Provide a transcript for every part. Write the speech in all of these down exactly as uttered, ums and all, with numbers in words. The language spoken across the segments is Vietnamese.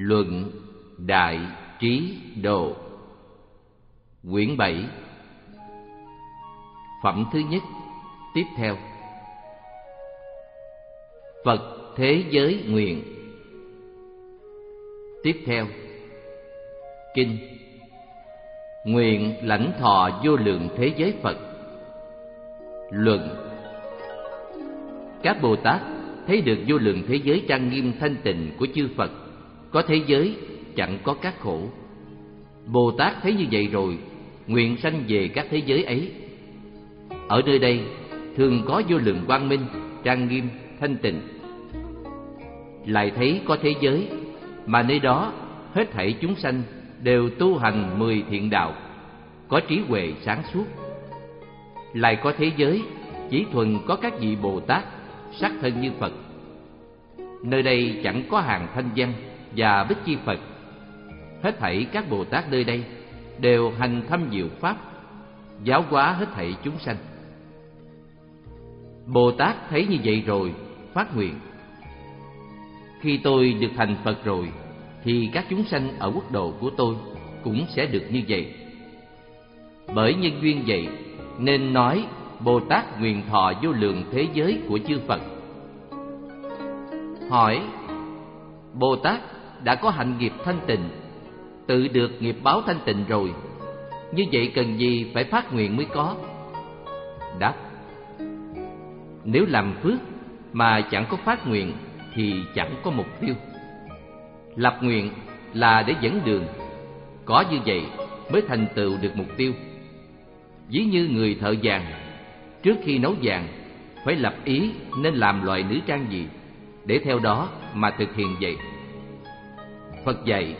Luận Đại Trí Độ, quyển bảy, phẩm thứ nhất. Tiếp theo, Phật thế giới nguyện. Tiếp theo, kinh nguyện lãnh thọ vô lượng thế giới Phật. Luận: các Bồ Tát thấy được vô lượng thế giới trang nghiêm thanh tịnh của chư Phật, có thế giới chẳng có các khổ. Bồ Tát thấy như vậy rồi, nguyện sanh về các thế giới ấy. Ở nơi đây thường có vô lượng quang minh, trang nghiêm, thanh tịnh. Lại thấy có thế giới mà nơi đó hết thảy chúng sanh đều tu hành mười thiện đạo, có trí huệ sáng suốt. Lại có thế giới chỉ thuần có các vị Bồ Tát sắc thân như Phật. Nơi đây chẳng có hàng thanh văn và bích chi Phật. Hết thảy các Bồ Tát nơi đây đều hành thâm diệu pháp, giáo hóa hết thảy chúng sanh. Bồ Tát thấy như vậy rồi, phát nguyện: khi tôi được thành Phật rồi, thì các chúng sanh ở quốc độ của tôi cũng sẽ được như vậy. Bởi nhân duyên vậy nên nói Bồ Tát nguyện thọ vô lượng thế giới của chư Phật. Hỏi: Bồ Tát đã có hạnh nghiệp thanh tịnh, tự được nghiệp báo thanh tịnh rồi, như vậy cần gì phải phát nguyện mới có? Đáp: nếu làm phước mà chẳng có phát nguyện thì chẳng có mục tiêu. Lập nguyện là để dẫn đường, có như vậy mới thành tựu được mục tiêu. Ví như người thợ vàng, trước khi nấu vàng phải lập ý nên làm loại nữ trang gì, để theo đó mà thực hiện vậy. Phật dạy: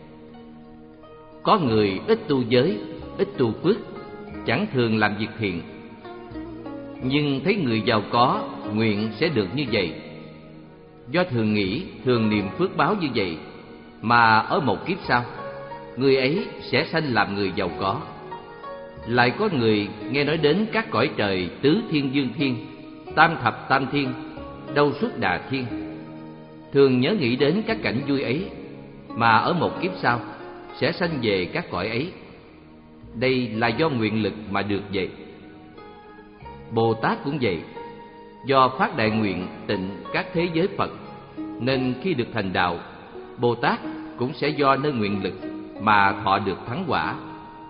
có người ít tu giới, ít tu phước, chẳng thường làm việc thiện, nhưng thấy người giàu có nguyện sẽ được như vậy. Do thường nghĩ, thường niệm phước báo như vậy, mà ở một kiếp sau, người ấy sẽ sanh làm người giàu có. Lại có người nghe nói đến các cõi trời tứ thiên dương thiên, tam thập tam thiên, đâu xuất đà thiên, thường nhớ nghĩ đến các cảnh vui ấy, mà ở một kiếp sau sẽ sanh về các cõi ấy. Đây là do nguyện lực mà được vậy. Bồ Tát cũng vậy, do phát đại nguyện tịnh các thế giới Phật, nên khi được thành đạo, Bồ Tát cũng sẽ do nơi nguyện lực mà thọ được thắng quả.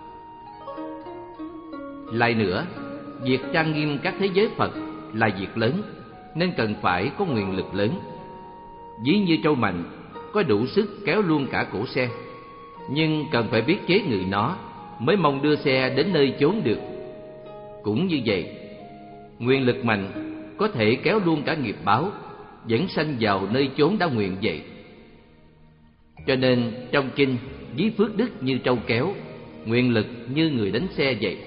Lại nữa, việc trang nghiêm các thế giới Phật là việc lớn, nên cần phải có nguyện lực lớn. Ví như trâu mạnh có đủ sức kéo luôn cả cổ xe, nhưng cần phải biết chế ngự nó mới mong đưa xe đến nơi chốn được. Cũng như vậy, nguyện lực mạnh có thể kéo luôn cả nghiệp báo, dẫn sanh vào nơi chốn đã nguyện vậy. Cho nên trong kinh ví phước đức như trâu kéo, nguyện lực như người đánh xe vậy.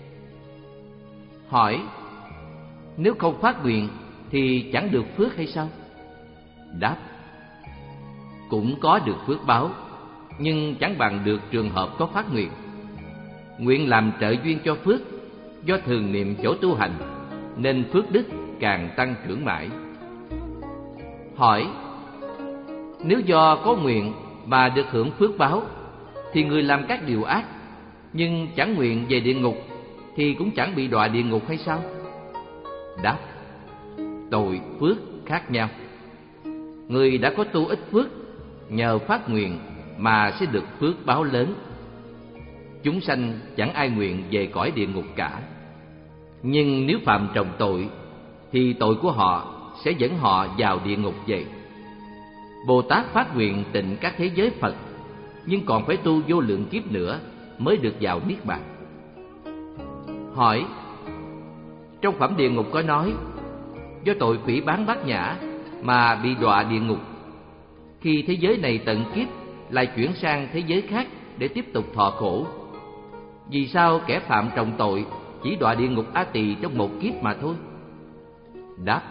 Hỏi: nếu không phát nguyện thì chẳng được phước hay sao? Đáp: cũng có được phước báo, nhưng chẳng bằng được trường hợp có phát nguyện. Nguyện làm trợ duyên cho phước, do thường niệm chỗ tu hành, nên phước đức càng tăng trưởng mãi. Hỏi: nếu do có nguyện mà được hưởng phước báo, thì người làm các điều ác nhưng chẳng nguyện về địa ngục thì cũng chẳng bị đọa địa ngục hay sao? Đáp: tội phước khác nhau. Người đã có tu ít phước, nhờ phát nguyện mà sẽ được phước báo lớn. Chúng sanh chẳng ai nguyện về cõi địa ngục cả, nhưng nếu phạm trồng tội thì tội của họ sẽ dẫn họ vào địa ngục vậy. Bồ Tát phát nguyện tịnh các thế giới Phật, nhưng còn phải tu vô lượng kiếp nữa mới được vào niết bàn. Hỏi: trong phẩm địa ngục có nói do tội phỉ báng bát nhã mà bị đọa địa ngục, khi thế giới này tận kiếp lại chuyển sang thế giới khác để tiếp tục thọ khổ. Vì sao kẻ phạm trọng tội chỉ đọa địa ngục A Tỳ trong một kiếp mà thôi? Đáp: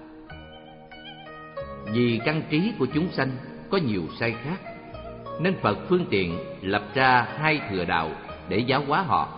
vì căn trí của chúng sanh có nhiều sai khác, nên Phật phương tiện lập ra hai thừa đạo để giáo hóa họ.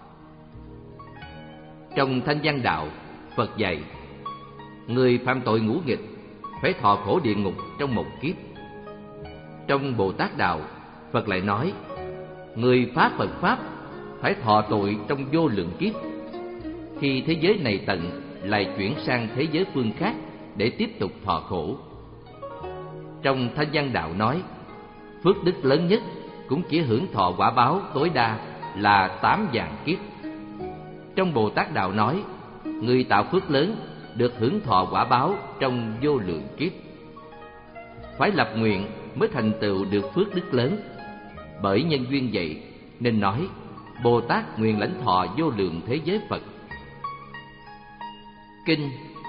Trong Thanh Văn Đạo, Phật dạy: người phạm tội ngũ nghịch phải thọ khổ địa ngục trong một kiếp. Trong Bồ Tát Đạo, Phật lại nói, người phá Phật Pháp phải thọ tội trong vô lượng kiếp. Khi thế giới này tận, lại chuyển sang thế giới phương khác để tiếp tục thọ khổ. Trong Thanh Văn Đạo nói, phước đức lớn nhất cũng chỉ hưởng thọ quả báo tối đa là tám vạn kiếp. Trong Bồ Tát Đạo nói, người tạo phước lớn được hưởng thọ quả báo trong vô lượng kiếp. Phải lập nguyện mới thành tựu được phước đức lớn. Bởi nhân duyên vậy nên nói, Bồ Tát nguyện lãnh thọ vô lượng thế giới Phật. Kinh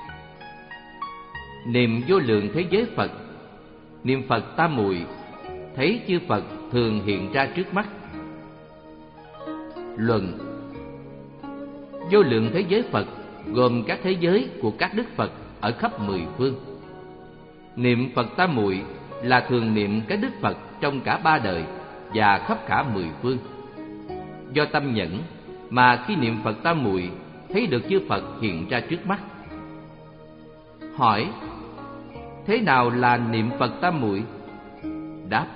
niệm vô lượng thế giới Phật. Niệm Phật tam muội, thấy chư Phật thường hiện ra trước mắt. Luận. Vô lượng thế giới Phật gồm các thế giới của các đức Phật ở khắp mười phương. Niệm Phật tam muội là thường niệm các đức Phật trong cả ba đời và khắp cả mười phương. Do tâm nhẫn mà khi niệm Phật tam muội thấy được chư Phật hiện ra trước mắt. Hỏi: thế nào là niệm Phật tam muội? Đáp: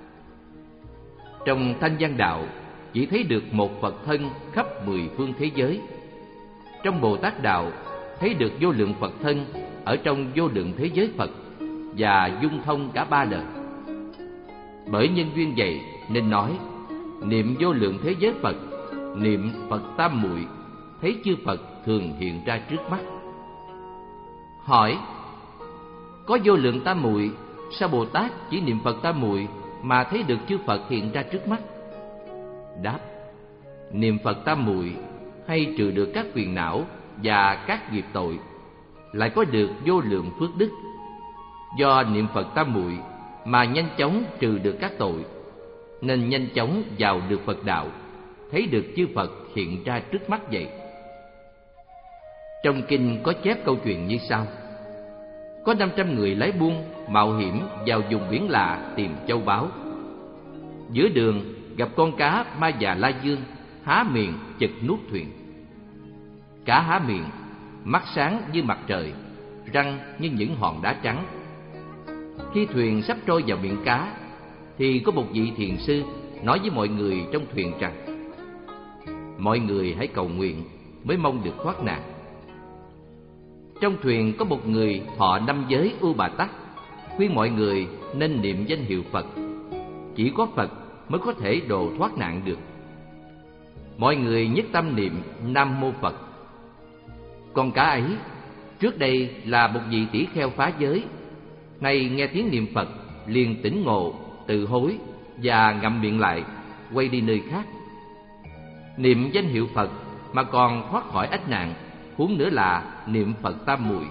trong Thanh Văn Đạo chỉ thấy được một Phật thân khắp mười phương thế giới. Trong Bồ Tát Đạo thấy được vô lượng Phật thân ở trong vô lượng thế giới Phật và dung thông cả ba đời. Bởi nhân duyên vậy nên nói, niệm vô lượng thế giới Phật, niệm Phật tam muội, thấy chư Phật thường hiện ra trước mắt. Hỏi: có vô lượng tam muội, sao Bồ Tát chỉ niệm Phật tam muội mà thấy được chư Phật hiện ra trước mắt? Đáp: niệm Phật tam muội hay trừ được các phiền não và các nghiệp tội, lại có được vô lượng phước đức. Do niệm Phật tam muội mà nhanh chóng trừ được các tội, nên nhanh chóng vào được Phật đạo, thấy được chư Phật hiện ra trước mắt vậy. Trong kinh có chép câu chuyện như sau: có năm trăm người lái buôn mạo hiểm vào vùng biển lạ tìm châu báu. Giữa đường gặp con cá Ma Già La Dương há miệng chực nuốt thuyền. Cá há miệng, mắt sáng như mặt trời, răng như những hòn đá trắng. Khi thuyền sắp trôi vào miệng cá, thì có một vị thiền sư nói với mọi người trong thuyền rằng: mọi người hãy cầu nguyện mới mong được thoát nạn. Trong thuyền có một người thọ năm giới U Bà Tắc, khuyên mọi người nên niệm danh hiệu Phật. Chỉ có Phật mới có thể độ thoát nạn được. Mọi người nhất tâm niệm Nam Mô Phật. Con cá ấy trước đây là một vị tỷ kheo phá giới, nay nghe tiếng niệm Phật liền tỉnh ngộ, tự hối và ngậm miệng lại, quay đi nơi khác. Niệm danh hiệu Phật mà còn thoát khỏi ách nạn, huống nữa là niệm Phật tam muội.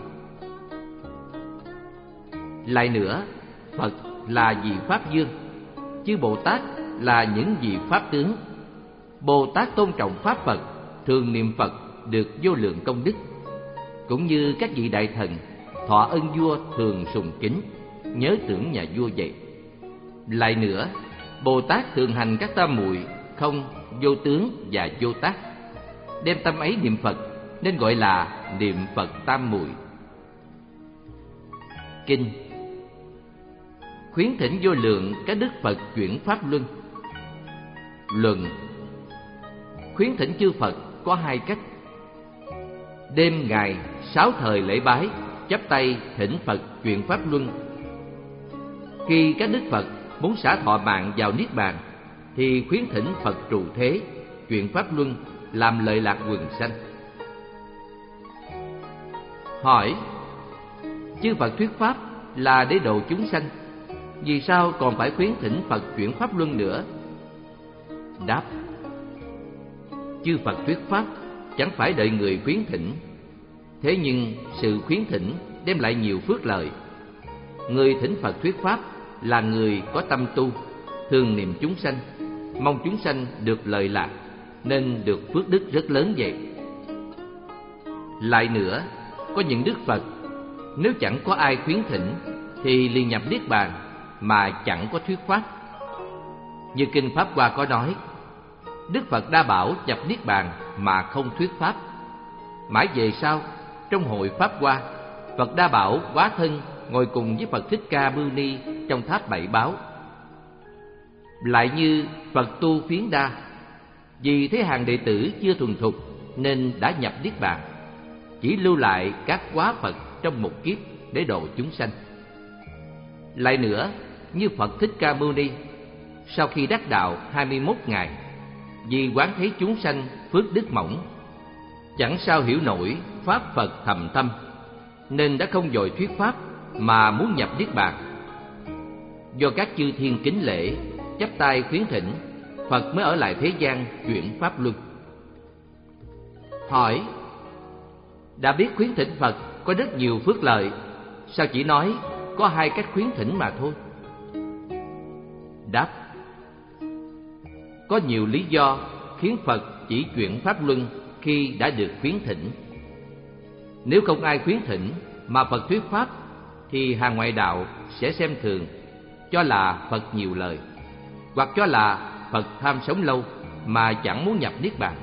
Lại nữa, Phật là vị Pháp Dương, chư Bồ Tát là những vị Pháp tướng. Bồ Tát tôn trọng Pháp Phật, thường niệm Phật được vô lượng công đức. Cũng như các vị đại thần thọ ân vua thường sùng kính, nhớ tưởng nhà vua vậy. Lại nữa, Bồ Tát thường hành các tam muội không, vô tướng và vô tác, đem tâm ấy niệm Phật nên gọi là niệm Phật tam muội. Kinh khuyến thỉnh vô lượng các đức Phật chuyển pháp luân. Luận. Khuyến thỉnh chư Phật có hai cách. Đêm ngày sáu thời lễ bái, chắp tay thỉnh Phật chuyển pháp luân. Khi các đức Phật muốn xả thọ mạng vào niết bàn, thì khuyến thỉnh Phật trụ thế chuyển pháp luân, làm lợi lạc quần sanh. Hỏi: chư Phật thuyết pháp là để độ chúng sanh, vì sao còn phải khuyến thỉnh Phật chuyển pháp luân nữa? Đáp: chư Phật thuyết pháp chẳng phải đợi người khuyến thỉnh. Thế nhưng sự khuyến thỉnh đem lại nhiều phước lợi. Người thỉnh Phật thuyết pháp là người có tâm tu, thường niệm chúng sanh, mong chúng sanh được lợi lạc, nên được phước đức rất lớn vậy. Lại nữa, có những đức Phật nếu chẳng có ai khuyến thỉnh thì liền nhập niết bàn mà chẳng có thuyết pháp. Như kinh Pháp Hoa có nói: Đức Phật Đa Bảo nhập niết bàn mà không thuyết pháp. Mãi về sau, trong hội Pháp Hoa, Phật Đa Bảo hóa thân ngồi cùng với Phật Thích Ca Mâu Ni trong tháp Bảy Báo, Lại như Phật tu phiến đa, vì thế hàng đệ tử chưa thuần thục nên đã nhập niết bàn, chỉ lưu lại các quá Phật trong một kiếp để độ chúng sanh. Lại nữa, như Phật Thích Ca Mâu Ni, sau khi đắc đạo hai mươi mốt ngày, vì quán thấy chúng sanh phước đức mỏng, chẳng sao hiểu nổi pháp Phật thầm thâm, nên đã không vội thuyết pháp mà muốn nhập niết bàn. Do các chư thiên kính lễ, chắp tay khuyến thỉnh, Phật mới ở lại thế gian chuyển pháp luân. Hỏi: đã biết khuyến thỉnh Phật có rất nhiều phước lợi, sao chỉ nói có hai cách khuyến thỉnh mà thôi? Đáp: có nhiều lý do khiến Phật chỉ chuyển pháp luân khi đã được khuyến thỉnh. Nếu không ai khuyến thỉnh mà Phật thuyết pháp, thì hàng ngoại đạo sẽ xem thường, cho là Phật nhiều lời, hoặc cho là Phật tham sống lâu mà chẳng muốn nhập niết bàn.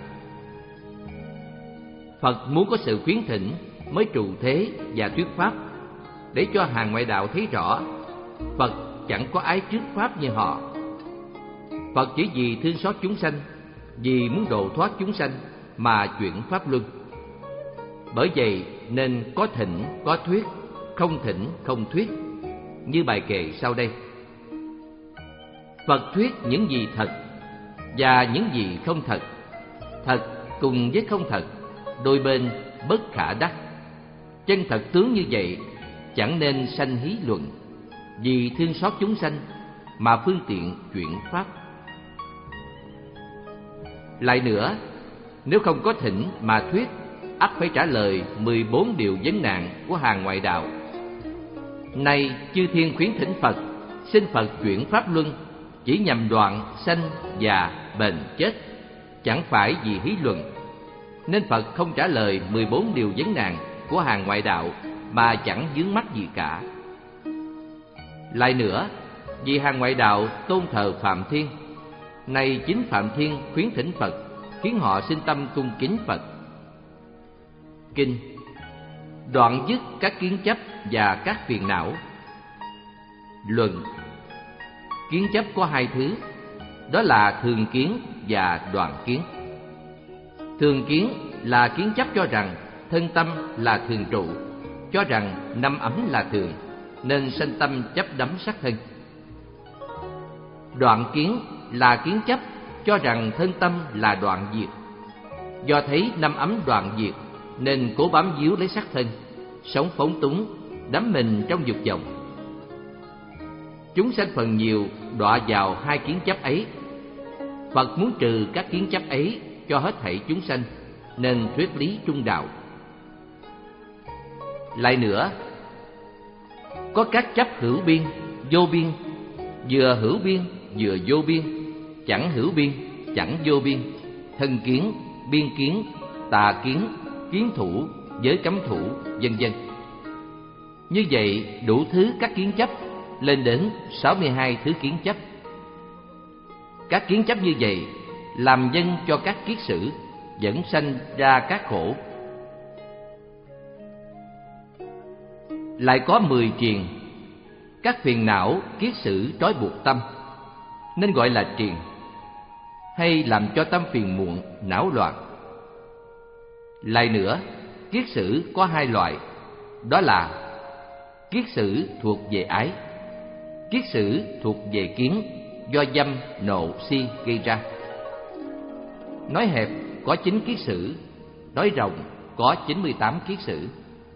Phật muốn có sự khuyến thỉnh mới trụ thế và thuyết pháp, để cho hàng ngoại đạo thấy rõ Phật chẳng có ái trước pháp như họ. Phật chỉ vì thương xót chúng sanh, vì muốn độ thoát chúng sanh mà chuyển pháp luân. Bởi vậy nên có thỉnh có thuyết, không thỉnh không thuyết, như bài kệ sau đây. Phật thuyết những gì thật và những gì không thật. Thật cùng với không thật, đôi bên bất khả đắc. Chân thật tướng như vậy, chẳng nên sanh hí luận, vì thương xót chúng sanh mà phương tiện chuyển pháp. Lại nữa, nếu không có thỉnh mà thuyết, ắt phải trả lời mười bốn điều vấn nạn của hàng ngoại đạo. Nay chư thiên khuyến thỉnh Phật, xin Phật chuyển pháp luân, chỉ nhằm đoạn sanh già bệnh chết, chẳng phải vì hí luận, nên Phật không trả lời mười bốn điều vấn nạn của hàng ngoại đạo mà chẳng vướng mắc gì cả. Lại nữa, vì hàng ngoại đạo tôn thờ Phạm Thiên, nay chính Phạm Thiên khuyến thỉnh Phật, khiến họ sinh tâm cung kính Phật. Kinh: đoạn dứt các kiến chấp và các phiền não. Luận: kiến chấp có hai thứ, đó là thường kiến và đoạn kiến. Thường kiến là kiến chấp cho rằng thân tâm là thường trụ, cho rằng năm ấm là thường, nên sanh tâm chấp đắm sắc thân. Đoạn kiến là kiến chấp cho rằng thân tâm là đoạn diệt, do thấy năm ấm đoạn diệt nên cố bám víu lấy sắc thân, sống phóng túng, đắm mình trong dục vọng. Chúng sanh phần nhiều đọa vào hai kiến chấp ấy. Phật muốn trừ các kiến chấp ấy cho hết thảy chúng sanh, nên thuyết lý trung đạo. Lại nữa, có các chấp hữu biên, vô biên, vừa hữu biên, vừa vô biên, chẳng hữu biên, chẳng vô biên, thân kiến, biên kiến, tà kiến, kiến thủ, giới cấm thủ, vân vân. Như vậy, đủ thứ các kiến chấp lên đến sáu mươi hai thứ kiến chấp. Các kiến chấp như vậy làm nhân cho các kiết sử, dẫn sanh ra các khổ. Lại có mười triền, các phiền não kiết sử trói buộc tâm, nên gọi là triền, hay làm cho tâm phiền muộn, não loạn. Lại nữa, kiết sử có hai loại, đó là kiết sử thuộc về ái, kiết sử thuộc về kiến, do dâm, nộ, si gây ra. Nói hẹp có chín kiết sử, nói rộng có chín mươi tám kiết sử.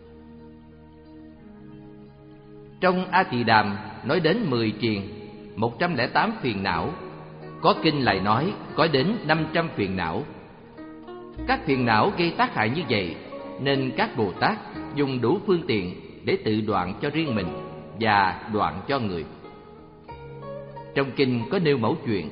Trong A Tỳ Đàm nói đến mười triền, một trăm lẻ tám phiền não. Có kinh lại nói có đến năm trăm phiền não. Các phiền não gây tác hại như vậy, nên các Bồ Tát dùng đủ phương tiện để tự đoạn cho riêng mình và đoạn cho người. Trong kinh có nêu mẫu chuyện: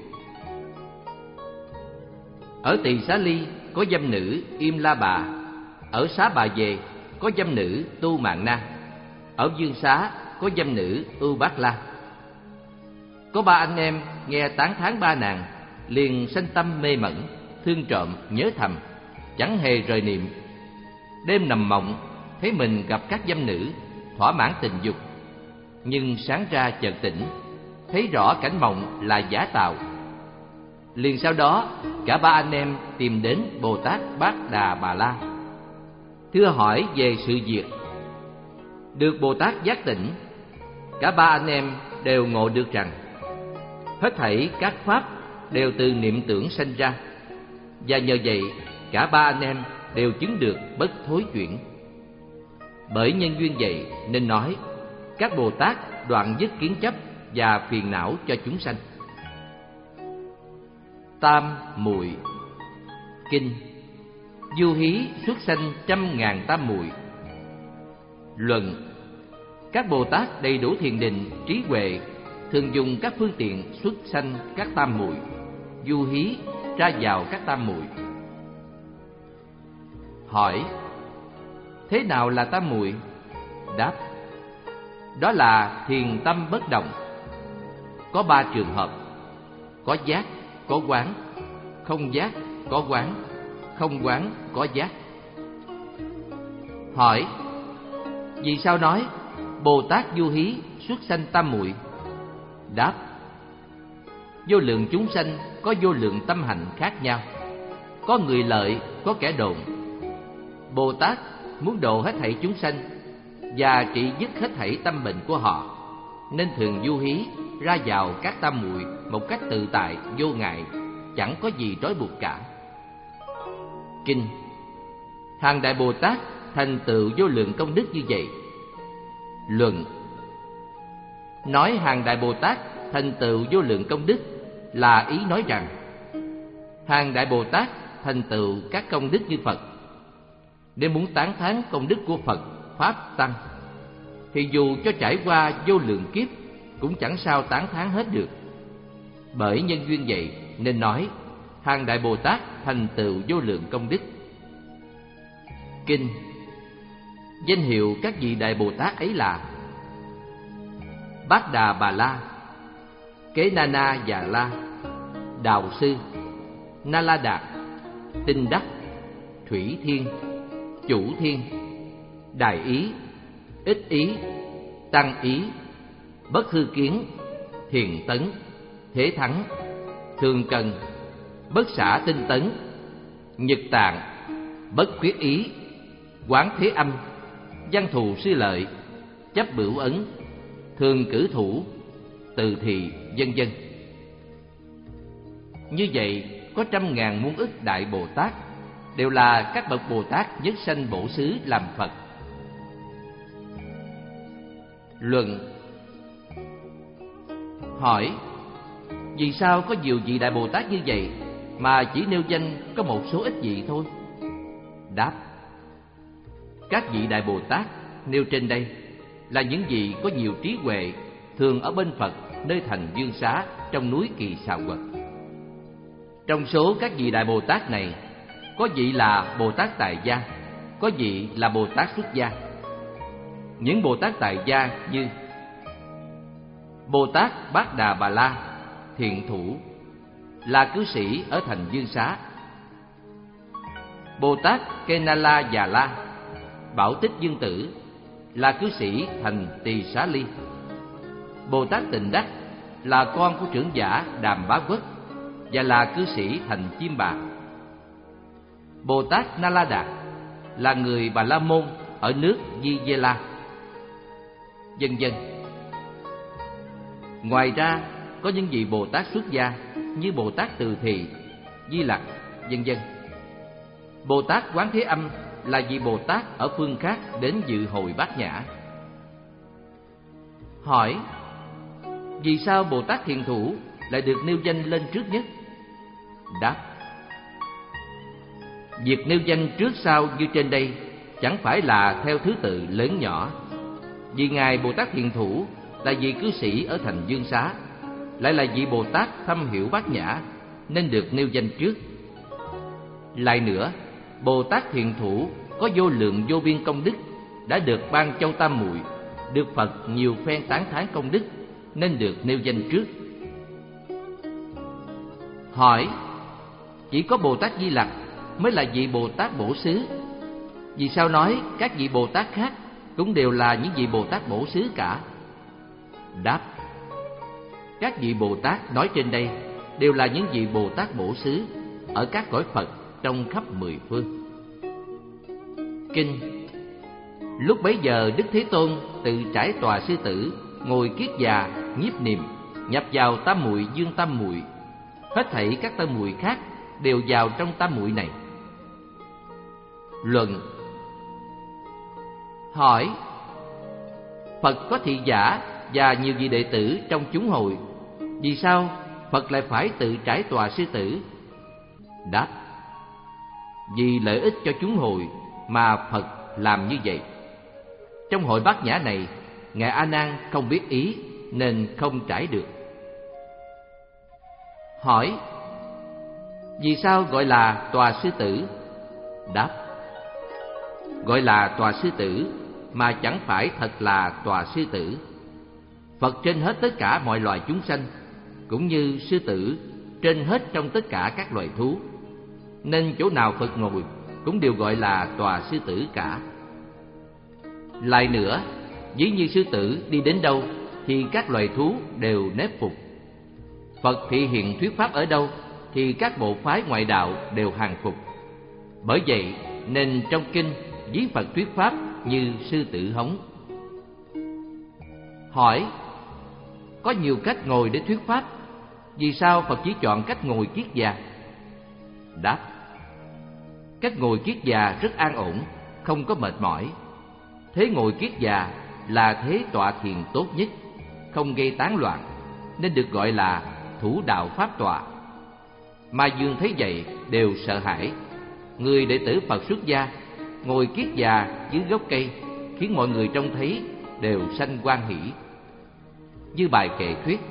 ở Tỳ Xá Ly có dâm nữ Im La Bà, ở Xá Bà Về có dâm nữ Tu Mạn Na, ở Dương Xá có dâm nữ Ưu Bát La. Có ba anh em nghe tán thán ba nàng, liền sanh tâm mê mẩn, thương trộm nhớ thầm, chẳng hề rời niệm. Đêm nằm mộng thấy mình gặp các dâm nữ, thỏa mãn tình dục, nhưng sáng ra chợt tỉnh, thấy rõ cảnh mộng là giả tạo. Liền sau đó, cả ba anh em tìm đến Bồ Tát Bát Đà Bà La, thưa hỏi về sự việc. Được Bồ Tát giác tỉnh, cả ba anh em đều ngộ được rằng hết thảy các pháp đều từ niệm tưởng sanh ra, và nhờ vậy cả ba anh em đều chứng được bất thối chuyển. Bởi nhân duyên vậy nên nói các Bồ Tát đoạn dứt kiến chấp và phiền não cho chúng sanh. Tam muội. Kinh. Du hí xuất sanh trăm ngàn tam muội. Luận. Các Bồ Tát đầy đủ thiền định, trí huệ thường dùng các phương tiện xuất sanh các tam muội, du hí ra vào các tam muội. Hỏi: thế nào là tam muội? Đáp: đó là thiền tâm bất động. Có ba trường hợp: có giác, có quán; không giác, có quán; không quán, có giác. Hỏi: vì sao nói Bồ Tát du hí xuất sanh tam muội? Đáp: vô lượng chúng sanh có vô lượng tâm hành khác nhau, có người lợi, có kẻ độn. Bồ Tát muốn độ hết thảy chúng sanh và trị dứt hết thảy tâm bệnh của họ, nên thường du hí ra vào các tam muội một cách tự tại, vô ngại, chẳng có gì trói buộc cả. Kinh. Hàng Đại Bồ Tát thành tựu vô lượng công đức như vậy. Luận. Nói hàng Đại Bồ Tát thành tựu vô lượng công đức là ý nói rằng hàng Đại Bồ Tát thành tựu các công đức như Phật. Nếu muốn tán thán công đức của Phật, Pháp, Tăng, thì dù cho trải qua vô lượng kiếp cũng chẳng sao tán thán hết được. Bởi nhân duyên vậy nên nói hàng Đại Bồ Tát thành tựu vô lượng công đức. Kinh. Danh hiệu các vị Đại Bồ Tát ấy là Bát Đà Bà La, Kế Na Na Già La, Đạo Sư, Na La Đạt, Tinh Đắc, Thủy Thiên, Chủ Thiên, Đại Ý, Ích Ý, Tăng Ý, Bất Hư Kiến, Thiền Tấn, Thế Thắng, Thường Cần, Bất Xả Tinh Tấn, Nhật Tạng, Bất Khuyết Ý, Quán Thế Âm, Văn Thù Sư Lợi, Chấp Bửu Ấn, Thường Cử Thủ, Từ Thị, vân vân. Như vậy có trăm ngàn muôn ức Đại Bồ Tát, đều là các bậc Bồ Tát nhất sanh bổ xứ làm Phật. Luận. Hỏi: vì sao có nhiều vị Đại Bồ Tát như vậy mà chỉ nêu danh có một số ít vị thôi? Đáp: các vị Đại Bồ Tát nêu trên đây là những vị có nhiều trí huệ, thường ở bên Phật nơi thành Dương Xá trong núi Kỳ Xà Quật. Trong số các vị Đại Bồ Tát này, có vị là Bồ Tát Tại Gia, có vị là Bồ Tát Xuất Gia. Những Bồ Tát Tại Gia như Bồ Tát Bát Đà Bà La, Thiện Thủ, là cư sĩ ở thành Dương Xá. Bồ Tát Kê Na La Già La, Bảo Tích Dương Tử, là cư sĩ thành Tỳ Xá Ly. Bồ Tát Tịnh Đắc là con của trưởng giả Đàm Bá Quốc và là cư sĩ thành Chiêm Bà. Bồ Tát Na La Đạt là người Bà La Môn ở nước Di Dê La, vân vân. Ngoài ra có những vị Bồ Tát xuất gia như Bồ Tát Từ Thị, Di Lặc, vân vân. Bồ Tát Quán Thế Âm là vị Bồ Tát ở phương khác đến dự hội Bát Nhã. Hỏi: vì sao Bồ Tát Thiện Thủ lại được nêu danh lên trước nhất? Đáp: việc nêu danh trước sau như trên đây chẳng phải là theo thứ tự lớn nhỏ. Vì ngài Bồ Tát Thiện Thủ là vị cư sĩ ở thành Dương Xá, lại là vị Bồ Tát thâm hiểu Bát Nhã, nên được nêu danh trước. Lại nữa, Bồ Tát Thiện Thủ có vô lượng vô biên công đức, đã được ban châu tam muội, được Phật nhiều phen tán thán công đức, nên được nêu danh trước. Hỏi: chỉ có Bồ Tát Di Lặc mới là vị Bồ Tát bổ xứ, vì sao nói các vị Bồ Tát khác cũng đều là những vị Bồ Tát bổ xứ cả? Đáp: Các vị Bồ Tát nói trên đây đều là những vị Bồ Tát bổ xứ ở các cõi Phật trong khắp mười phương. Kinh. Lúc bấy giờ Đức Thế Tôn tự trải tòa sư tử, ngồi kiết già, nhiếp niệm, nhập vào tam muội dương tam muội. Hết thảy các tam muội khác đều vào trong tam muội này. Luận. Hỏi: Phật có thị giả và nhiều vị đệ tử trong chúng hội, vì sao Phật lại phải tự trải tòa sư tử? Đáp: Vì lợi ích cho chúng hội mà Phật làm như vậy. Trong hội Bát Nhã này, Ngài A Nan không biết ý nên không trải được. Hỏi: Vì sao gọi là tòa sư tử? Đáp: Gọi là tòa sư tử mà chẳng phải thật là tòa sư tử. Phật trên hết tất cả mọi loài chúng sanh, cũng như sư tử trên hết trong tất cả các loài thú, nên chỗ nào Phật ngồi cũng đều gọi là tòa sư tử cả. Lại nữa, ví như sư tử đi đến đâu thì các loài thú đều nép phục. Phật thị hiện thuyết pháp ở đâu thì các bộ phái ngoại đạo đều hàng phục. Bởi vậy nên trong kinh ví Phật thuyết pháp như sư tử hống. Hỏi: Có nhiều cách ngồi để thuyết pháp, vì sao Phật chỉ chọn cách ngồi kiết già? Đáp: Cách ngồi kiết già rất an ổn, không có mệt mỏi. Thế ngồi kiết già là thế tọa thiền tốt nhất, không gây tán loạn, nên được gọi là thủ đạo pháp tọa. Ma Dương thấy vậy đều sợ hãi. Người đệ tử Phật xuất gia ngồi kiết già dưới gốc cây, khiến mọi người trông thấy đều sanh hoan hỷ. Như bài kệ thuyết: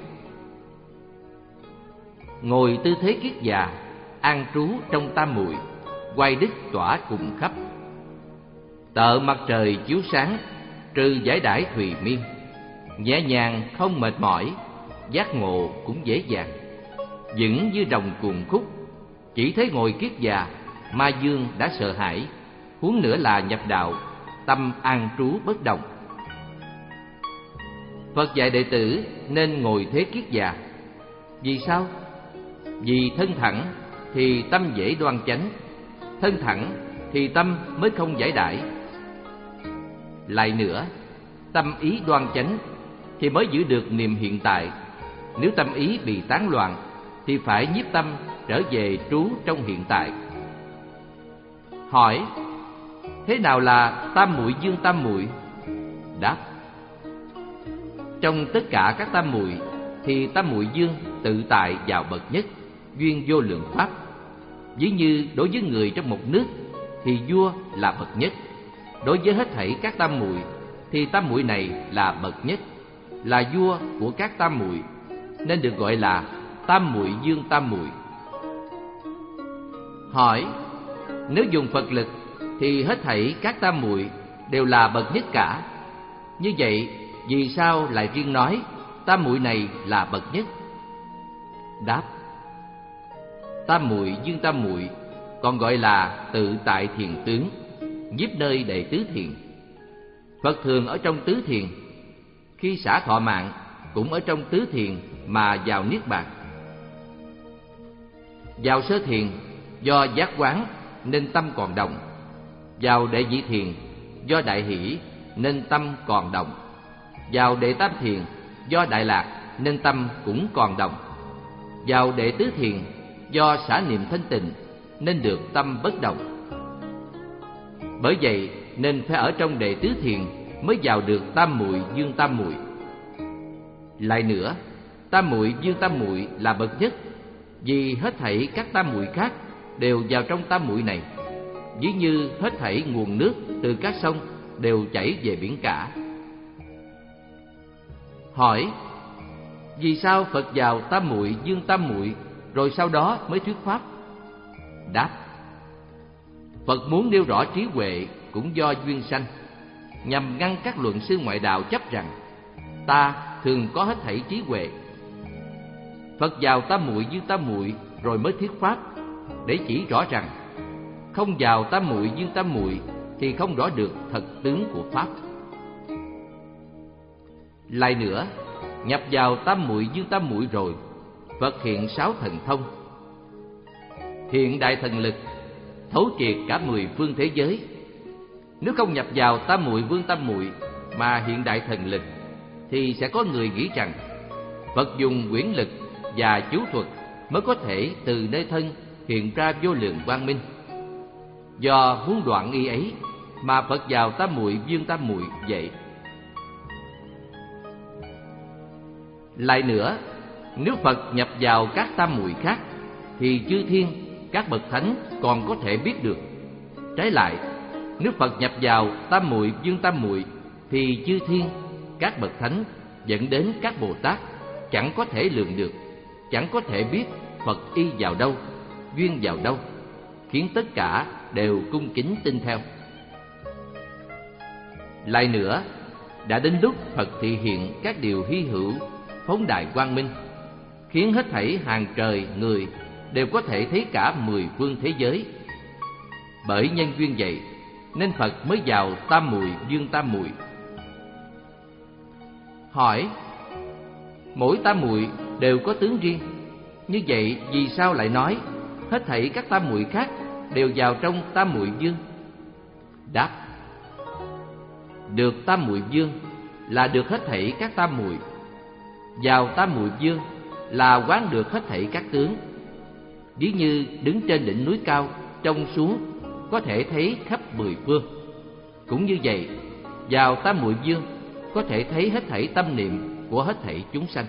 Ngồi tư thế kiết già, an trú trong tam muội, quay đức tỏa cùng khắp. Tợ mặt trời chiếu sáng, trừ giải đãi thùy miên. Nhẹ nhàng không mệt mỏi, giác ngộ cũng dễ dàng. Vững như rồng cuồng khúc, chỉ thấy ngồi kiết già, Ma Dương đã sợ hãi, huống nữa là nhập đạo, tâm an trú bất động. Phật dạy đệ tử nên ngồi thế kiết già. Vì sao? Vì thân thẳng thì tâm dễ đoan chánh, thân thẳng thì tâm mới không giải đãi. Lại nữa, tâm ý đoan chánh thì mới giữ được niềm hiện tại. Nếu tâm ý bị tán loạn thì phải nhiếp tâm trở về trú trong hiện tại. Hỏi: Thế nào là tam muội dương tam muội? Đáp: Trong tất cả các tam muội thì tam muội dương tự tại vào bậc nhất, duyên vô lượng pháp. Ví như đối với người trong một nước thì vua là bậc nhất. Đối với hết thảy các tam muội thì tam muội này là bậc nhất, là vua của các tam muội, nên được gọi là tam muội dương tam muội. Hỏi: Nếu dùng Phật lực thì hết thảy các tam muội đều là bậc nhất cả. Như vậy vì sao lại riêng nói tam muội này là bậc nhất? Đáp: Tam muội dương tam muội còn gọi là tự tại thiền tướng, nhiếp nơi đệ tứ thiền. Phật thường ở trong tứ thiền, khi xả thọ mạng cũng ở trong tứ thiền mà vào niết bàn. Vào sơ thiền do giác quán nên tâm còn động. Vào đệ nhị thiền do đại hỷ nên tâm còn động. Vào đệ tam thiền do đại lạc nên tâm cũng còn động. Vào đệ tứ thiền do xả niệm thanh tịnh nên được tâm bất động. Bởi vậy nên phải ở trong đệ tứ thiền mới vào được tam muội dương tam muội. Lại nữa, tam muội dương tam muội là bậc nhất, vì hết thảy các tam muội khác đều vào trong tam muội này. Ví như hết thảy nguồn nước từ các sông đều chảy về biển cả. Hỏi: Vì sao Phật vào tam muội dương tam muội rồi sau đó mới thuyết pháp? Đáp: Phật muốn nêu rõ trí huệ cũng do duyên sanh, nhằm ngăn các luận sư ngoại đạo chấp rằng ta thường có hết thảy trí huệ. Phật vào tam muội dương tam muội rồi mới thuyết pháp, để chỉ rõ rằng không vào tam muội dương tam muội thì không rõ được thật tướng của pháp. Lại nữa, nhập vào tam muội dương tam muội rồi, Phật hiện sáu thần thông, hiện đại thần lực, thấu triệt cả mười phương thế giới. Nếu không nhập vào tam muội vương tam muội mà hiện đại thần lực, thì sẽ có người nghĩ rằng Phật dùng quyển lực và chú thuật mới có thể từ nơi thân hiện ra vô lượng quang minh. Do muốn đoạn nghi ấy mà Phật vào tam muội dương tam muội vậy. Lại nữa, nếu Phật nhập vào các tam muội khác, thì chư thiên, các bậc thánh còn có thể biết được. Trái lại, nếu Phật nhập vào tam muội dương tam muội, thì chư thiên, các bậc thánh dẫn đến các Bồ Tát chẳng có thể lường được, chẳng có thể biết Phật y vào đâu, duyên vào đâu, khiến tất cả đều cung kính tin theo. Lại nữa, đã đến lúc Phật thị hiện các điều hy hữu, phóng đại quang minh, khiến hết thảy hàng trời người đều có thể thấy cả mười phương thế giới. Bởi nhân duyên vậy nên Phật mới vào tam muội dương tam muội. Hỏi: mỗi tam muội đều có tướng riêng, như vậy vì sao lại nói hết thảy các tam muội khác đều vào trong tam muội dương? Đáp: được tam muội dương là được hết thảy các tam muội. Vào tam muội dương là quán được hết thảy các tướng. Ví như đứng trên đỉnh núi cao, trông xuống có thể thấy khắp mười phương. Cũng như vậy, vào tam muội dương có thể thấy hết thảy tâm niệm của hết thảy chúng sanh.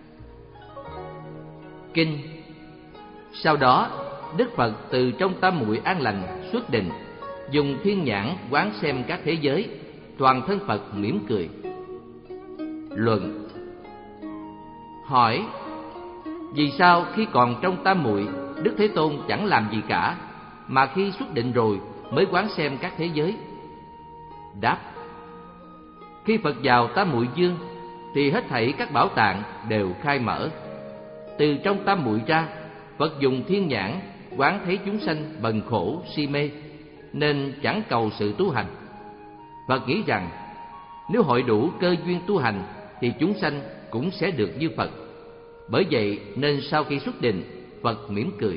Kinh. Sau đó, Đức Phật từ trong tam muội an lành xuất định, dùng thiên nhãn quán xem các thế giới, toàn thân Phật mỉm cười. Luận. Hỏi: vì sao khi còn trong tam muội, Đức Thế Tôn chẳng làm gì cả, mà khi xuất định rồi mới quán xem các thế giới? Đáp: khi Phật vào tam muội dương thì hết thảy các bảo tạng đều khai mở. Từ trong tam muội ra, Phật dùng thiên nhãn quán thấy chúng sanh bần khổ si mê, nên chẳng cầu sự tu hành. Phật nghĩ rằng nếu hội đủ cơ duyên tu hành thì chúng sanh cũng sẽ được như Phật. Bởi vậy nên sau khi xuất định, Phật mỉm cười.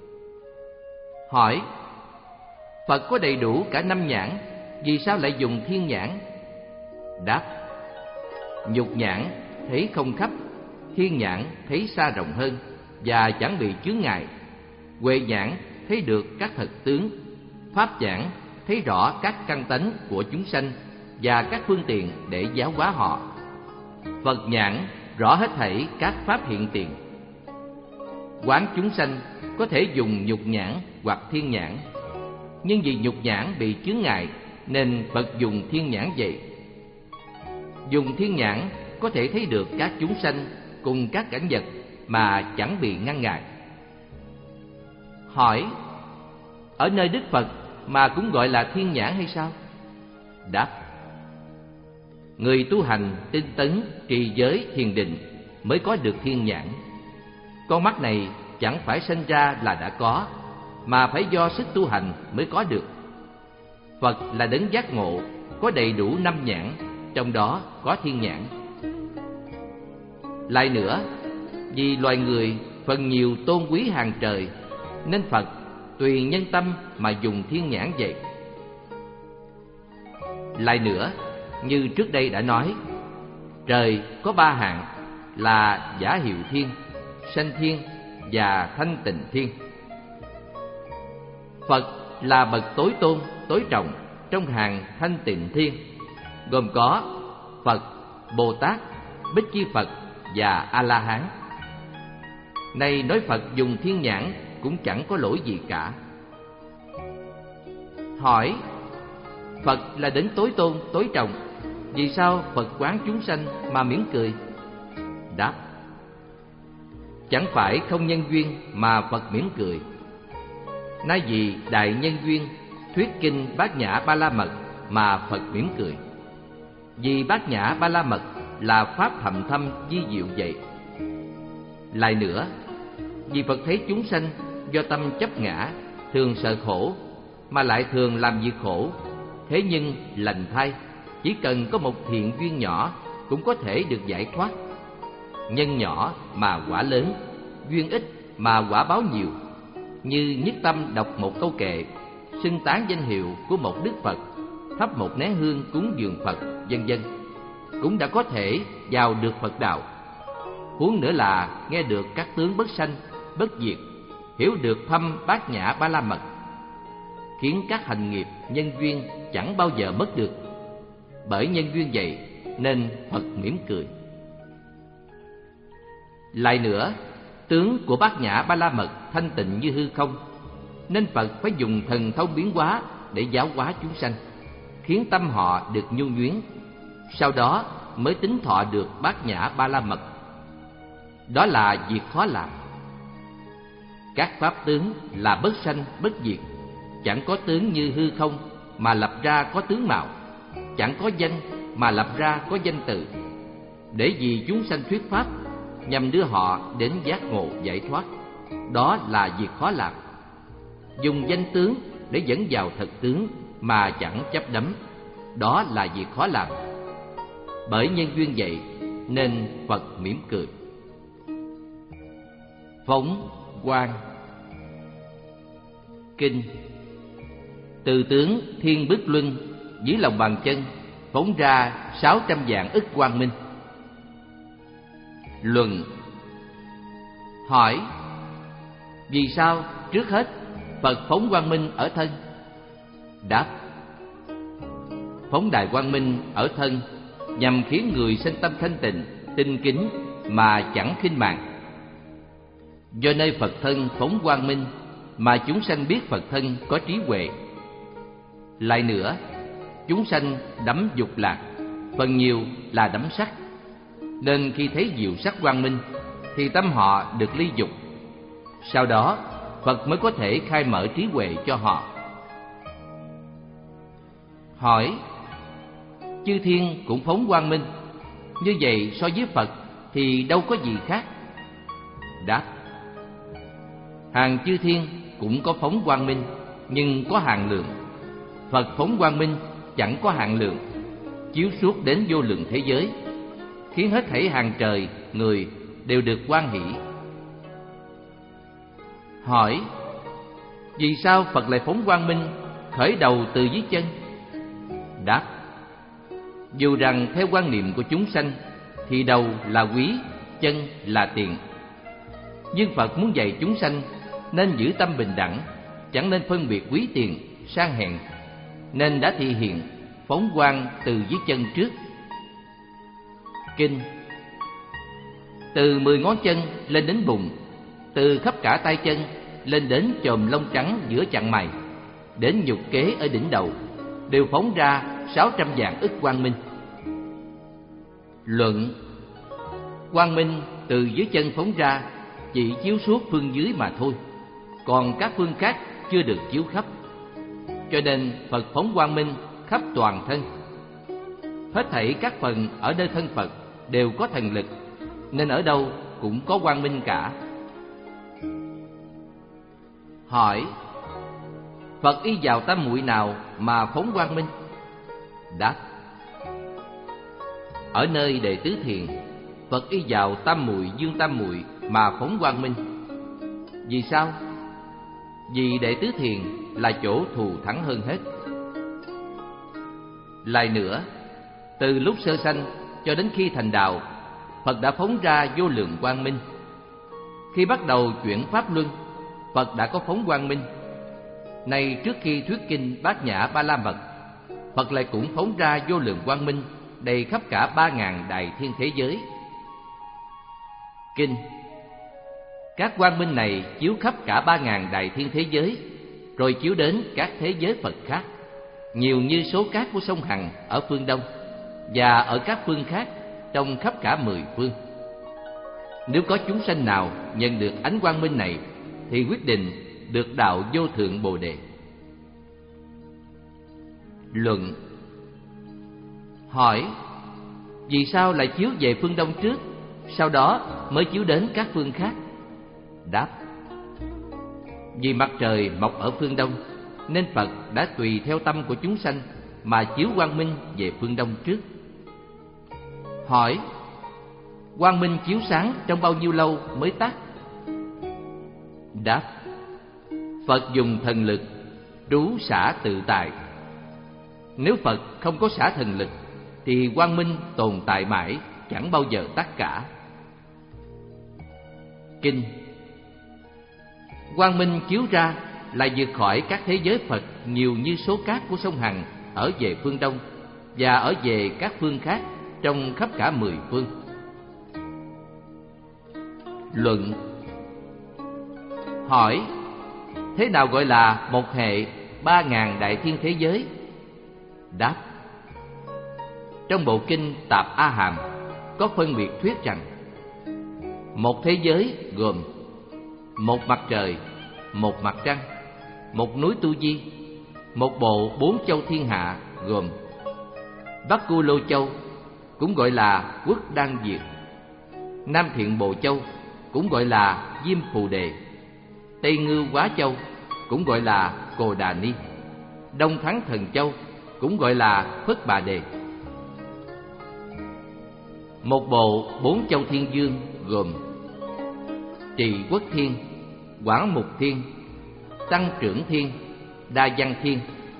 Hỏi: Phật có đầy đủ cả năm nhãn, vì sao lại dùng thiên nhãn? Đáp: nhục nhãn thấy không khắp, thiên nhãn thấy xa rộng hơn và chẳng bị chướng ngại. Huệ nhãn thấy được các thật tướng, pháp nhãn thấy rõ các căn tánh của chúng sanh và các phương tiện để giáo hóa họ. Phật nhãn rõ hết thảy các pháp hiện tiền. Quán chúng sanh có thể dùng nhục nhãn hoặc thiên nhãn, nhưng vì nhục nhãn bị chướng ngại nên Phật dùng thiên nhãn vậy. Dùng thiên nhãn có thể thấy được các chúng sanh cùng các cảnh vật mà chẳng bị ngăn ngại. Hỏi: ở nơi Đức Phật mà cũng gọi là thiên nhãn hay sao? Đáp: người tu hành tinh tấn trì giới thiền định mới có được thiên nhãn. Con mắt này chẳng phải sinh ra là đã có, mà phải do sức tu hành mới có được. Phật là đấng giác ngộ, có đầy đủ năm nhãn, trong đó có thiên nhãn. Lại nữa, vì loài người phần nhiều tôn quý hàng trời, nên Phật tùy nhân tâm mà dùng thiên nhãn vậy. Lại nữa, như trước đây đã nói, trời có ba hạng là giả hiệu thiên, sanh thiên và thanh tịnh thiên. Phật là bậc tối tôn, tối trọng trong hàng thanh tịnh thiên, gồm có Phật, Bồ Tát, Bích Chi Phật và A-la-hán. Nay nói Phật dùng thiên nhãn cũng chẳng có lỗi gì cả. Hỏi: Phật là đấng tối tôn, tối trọng, vì sao Phật quán chúng sanh mà mỉm cười? Đáp: chẳng phải không nhân duyên mà Phật mỉm cười. Nay vì đại nhân duyên thuyết kinh Bát Nhã Ba La Mật mà Phật mỉm cười. Vì Bát Nhã Ba La Mật là pháp thầm thâm vi diệu vậy. Lại nữa, vì Phật thấy chúng sanh do tâm chấp ngã, thường sợ khổ, mà lại thường làm việc khổ. Thế nhưng lành thay, chỉ cần có một thiện duyên nhỏ cũng có thể được giải thoát. nhân nhỏ mà quả lớn, duyên ít mà quả báo nhiều. Như nhất tâm đọc một câu kệ, xưng tán danh hiệu của một đức Phật, thắp một nén hương cúng dường Phật, vân vân, cũng đã có thể vào được Phật đạo. Huống nữa là nghe được các tướng bất sanh, bất diệt, hiểu được thâm bát nhã ba la mật, khiến các hành nghiệp nhân duyên chẳng bao giờ mất được. Bởi nhân duyên vậy nên Phật mỉm cười. Lại nữa, tướng của bát nhã ba la mật thanh tịnh như hư không, nên Phật phải dùng thần thông biến hóa để giáo hóa chúng sanh, khiến tâm họ được nhu nhuyến, sau đó mới tính thọ được bát nhã ba la mật. Đó là việc khó làm. Các pháp tướng là bất sanh bất diệt, chẳng có tướng như hư không mà lập ra có tướng mạo, chẳng có danh mà lập ra có danh tự, để vì chúng sanh thuyết pháp, nhằm đưa họ đến giác ngộ giải thoát. Đó là việc khó làm. Dùng danh tướng để dẫn vào thật tướng mà chẳng chấp đắm, đó là việc khó làm. Bởi nhân duyên vậy nên Phật mỉm cười. Phóng quang. Kinh. Từ tướng thiên bức luân dưới lòng bàn chân phóng ra sáu trăm vạn ức quang minh. Luận. Hỏi: vì sao trước hết Phật phóng quang minh ở thân? Đáp: phóng đại quang minh ở thân nhằm khiến người sanh tâm thanh tịnh, tinh kính mà chẳng khinh mạn. Do nơi Phật thân phóng quang minh mà chúng sanh biết Phật thân có trí huệ. Lại nữa, chúng sanh đắm dục lạc, phần nhiều là đắm sắc, nên khi thấy diệu sắc quang minh thì tâm họ được ly dục. Sau đó Phật mới có thể khai mở trí huệ cho họ. Hỏi: chư thiên cũng phóng quang minh, như vậy so với Phật thì đâu có gì khác? Đáp: hàng chư thiên cũng có phóng quang minh, nhưng có hạn lượng. Phật phóng quang minh chẳng có hạn lượng, chiếu suốt đến vô lượng thế giới, khiến hết thảy hàng trời người đều được hoan hỷ. Hỏi: vì sao Phật lại phóng quang minh khởi đầu từ dưới chân? Đáp: dù rằng theo quan niệm của chúng sanh thì đầu là quý, chân là tiền, nhưng Phật muốn dạy chúng sanh nên giữ tâm bình đẳng, chẳng nên phân biệt quý tiền, sang hèn, nên đã thị hiện phóng quang từ dưới chân trước. Kinh. Từ mười ngón chân lên đến bụng, từ khắp cả tay chân lên đến chòm lông trắng giữa chặng mày, đến nhục kế ở đỉnh đầu, đều phóng ra sáu trăm vạn ức quang minh. Luận. Quang minh từ dưới chân phóng ra chỉ chiếu suốt phương dưới mà thôi, còn các phương khác chưa được chiếu khắp. Cho nên Phật phóng quang minh khắp toàn thân. Hết thảy các phần ở nơi thân Phật đều có thần lực, nên ở đâu cũng có quang minh cả. Hỏi: Phật y vào tam muội nào mà phóng quang minh? Đáp: ở nơi Đệ Tứ Thiền, Phật y vào tam muội dương tam muội mà phóng quang minh. Vì sao? Vì Đệ Tứ Thiền là chỗ thù thắng hơn hết. Lại nữa, từ lúc sơ sanh cho đến khi thành đạo, Phật đã phóng ra vô lượng quang minh. Khi bắt đầu chuyển pháp luân, Phật đã có phóng quang minh. Nay trước khi thuyết kinh Bát Nhã Ba La Mật, Phật lại cũng phóng ra vô lượng quang minh đầy khắp cả ba ngàn đại thiên thế giới. Kinh. Các quang minh này chiếu khắp cả ba ngàn đại thiên thế giới, rồi chiếu đến các thế giới Phật khác, nhiều như số cát của sông Hằng ở phương Đông, và ở các phương khác trong khắp cả mười phương. Nếu có chúng sanh nào nhận được ánh quang minh này, thì quyết định được đạo vô thượng Bồ Đề. Luận. Hỏi: vì sao lại chiếu về phương Đông trước, sau đó mới chiếu đến các phương khác? Đáp: vì mặt trời mọc ở phương Đông, nên Phật đã tùy theo tâm của chúng sanh mà chiếu quang minh về phương Đông trước. Hỏi: Quang minh chiếu sáng trong bao nhiêu lâu mới tắt? Đáp: Phật dùng thần lực trú xả tự tại. Nếu Phật không có xả thần lực thì quang minh tồn tại mãi, chẳng bao giờ tắt cả. Kinh: Quang minh chiếu ra là vượt khỏi các thế giới Phật nhiều như số cát của sông Hằng ở về phương Đông và ở về các phương khác trong khắp cả mười phương. Luận: Hỏi: Thế nào gọi là một hệ ba ngàn đại thiên thế giới? Đáp: Trong bộ kinh Tạp A Hàm có phân biệt thuyết rằng một thế giới gồm một mặt trời, một mặt trăng, một núi Tu Di, một bộ bốn châu thiên hạ gồm Bắc Cu Lô Châu, cũng gọi là Quốc Đan Diệt, Nam Thiện Bộ Châu, cũng gọi là Diêm Phù Đề, Tây Ngưu Quá Châu, cũng gọi là Cồ Đà Ni, Đông Thắng Thần Châu, cũng gọi là Phất Bà Đề. Một bộ bốn châu thiên dương gồm Trì Quốc Thiên, Quảng Mục Thiên, Tăng Trưởng Thiên, Đa Văn Thiên.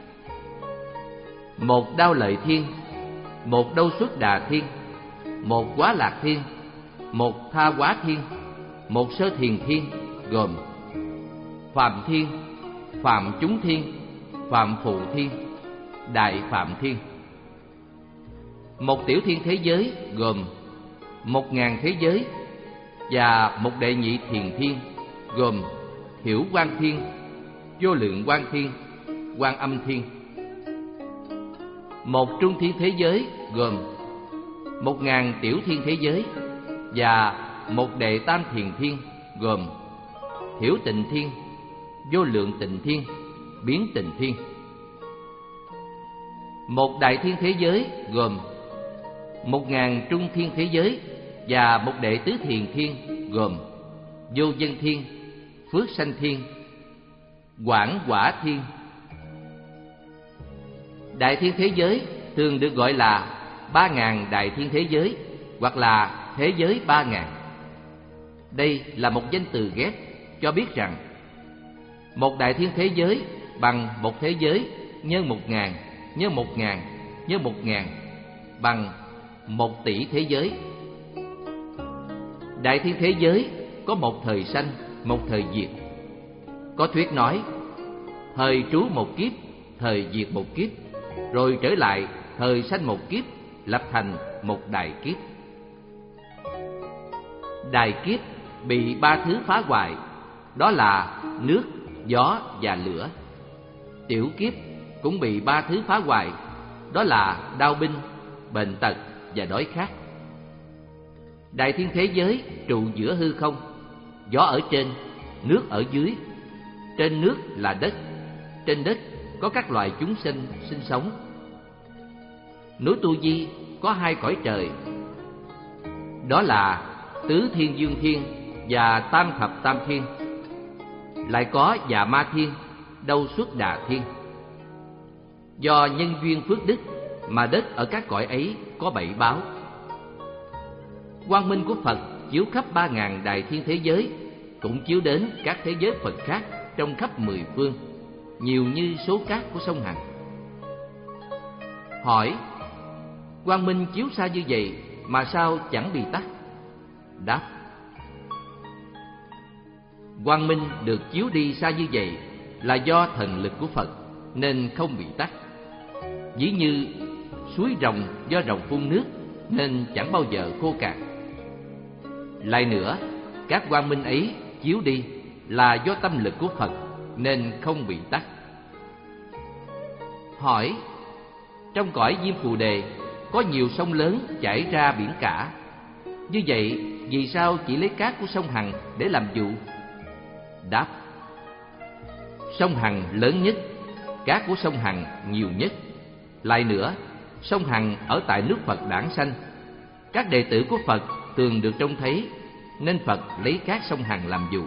Một Đao Lợi Thiên, một Đâu Xuất Đà Thiên, một Quá Lạc Thiên, một Tha Quá Thiên, một Sơ Thiền Thiên gồm Phạm Thiên, Phạm Chúng Thiên, Phạm Phụ Thiên, Đại Phạm Thiên. Một tiểu thiên thế giới gồm một ngàn thế giới và một đệ nhị thiền thiên gồm Thiểu Quang Thiên, Vô Lượng Quang Thiên, Quan Âm Thiên. Một trung thiên thế giới gồm một ngàn tiểu thiên thế giới và một đệ tam thiền thiên gồm Thiểu Tịnh Thiên, Vô Lượng Tịnh Thiên, Biến Tịnh Thiên. Một đại thiên thế giới gồm một ngàn trung thiên thế giới và một đệ tứ thiền thiên gồm Vô Dân Thiên, Phước Sanh Thiên, Quảng Quả Thiên. Đại thiên thế giới thường được gọi là ba ngàn đại thiên thế giới hoặc là thế giới ba ngàn. Đây là một danh từ ghép cho biết rằng một đại thiên thế giới bằng một thế giới nhân một ngàn, nhân một ngàn, nhân một ngàn bằng một tỷ thế giới. Đại thiên thế giới có một thời sanh, một thời diệt. Có thuyết nói thời trú một kiếp, thời diệt một kiếp, rồi trở lại thời sanh một kiếp, lập thành một đại kiếp. Đại kiếp bị ba thứ phá hoại, đó là nước, gió và lửa. Tiểu kiếp cũng bị ba thứ phá hoại, đó là đao binh, bệnh tật và đói khát. Đại thiên thế giới trụ giữa hư không, gió ở trên, nước ở dưới. Trên nước là đất, trên đất có các loài chúng sinh sinh sống. Núi Tu Di có hai cõi trời, đó là Tứ Thiên Dương Thiên và Tam Thập Tam Thiên. Lại có Dạ Ma Thiên, Đâu Xuất Đà Thiên. Do nhân duyên phước đức mà đất ở các cõi ấy có bảy báo. Quang minh của Phật chiếu khắp ba ngàn đại thiên thế giới, cũng chiếu đến các thế giới Phật khác trong khắp mười phương, nhiều như số cát của sông Hằng. Hỏi: Quang minh chiếu xa như vậy mà sao chẳng bị tắt? Đáp: Quang minh được chiếu đi xa như vậy là do thần lực của Phật nên không bị tắt. Ví như suối rồng do rồng phun nước nên chẳng bao giờ khô cạn. Lại nữa, các quang minh ấy chiếu đi là do tâm lực của Phật nên không bị tắt. Hỏi: Trong cõi Diêm Phù Đề có nhiều sông lớn chảy ra biển cả, như vậy vì sao chỉ lấy cát của sông Hằng để làm dụ? Đáp: Sông Hằng lớn nhất, cát của sông Hằng nhiều nhất. Lại nữa, sông Hằng ở tại nước Phật đản sanh, các đệ tử của Phật thường được trông thấy, nên Phật lấy cát sông Hằng làm dụ.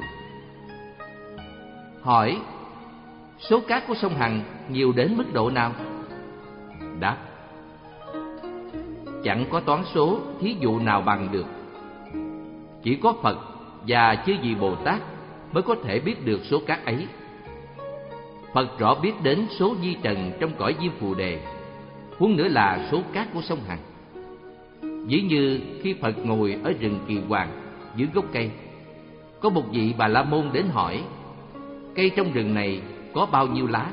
Hỏi: Số cát của sông Hằng nhiều đến mức độ nào? Đáp: Chẳng có toán số thí dụ nào bằng được. chỉ có Phật và chư vị Bồ Tát mới có thể biết được số cát ấy. Phật rõ biết đến số vi trần trong cõi Diêm Phù Đề, huống nữa là số cát của sông Hằng. Ví như khi Phật ngồi ở rừng Kỳ Hoàng dưới gốc cây, có một vị Bà La Môn đến hỏi: cây trong rừng này có bao nhiêu lá?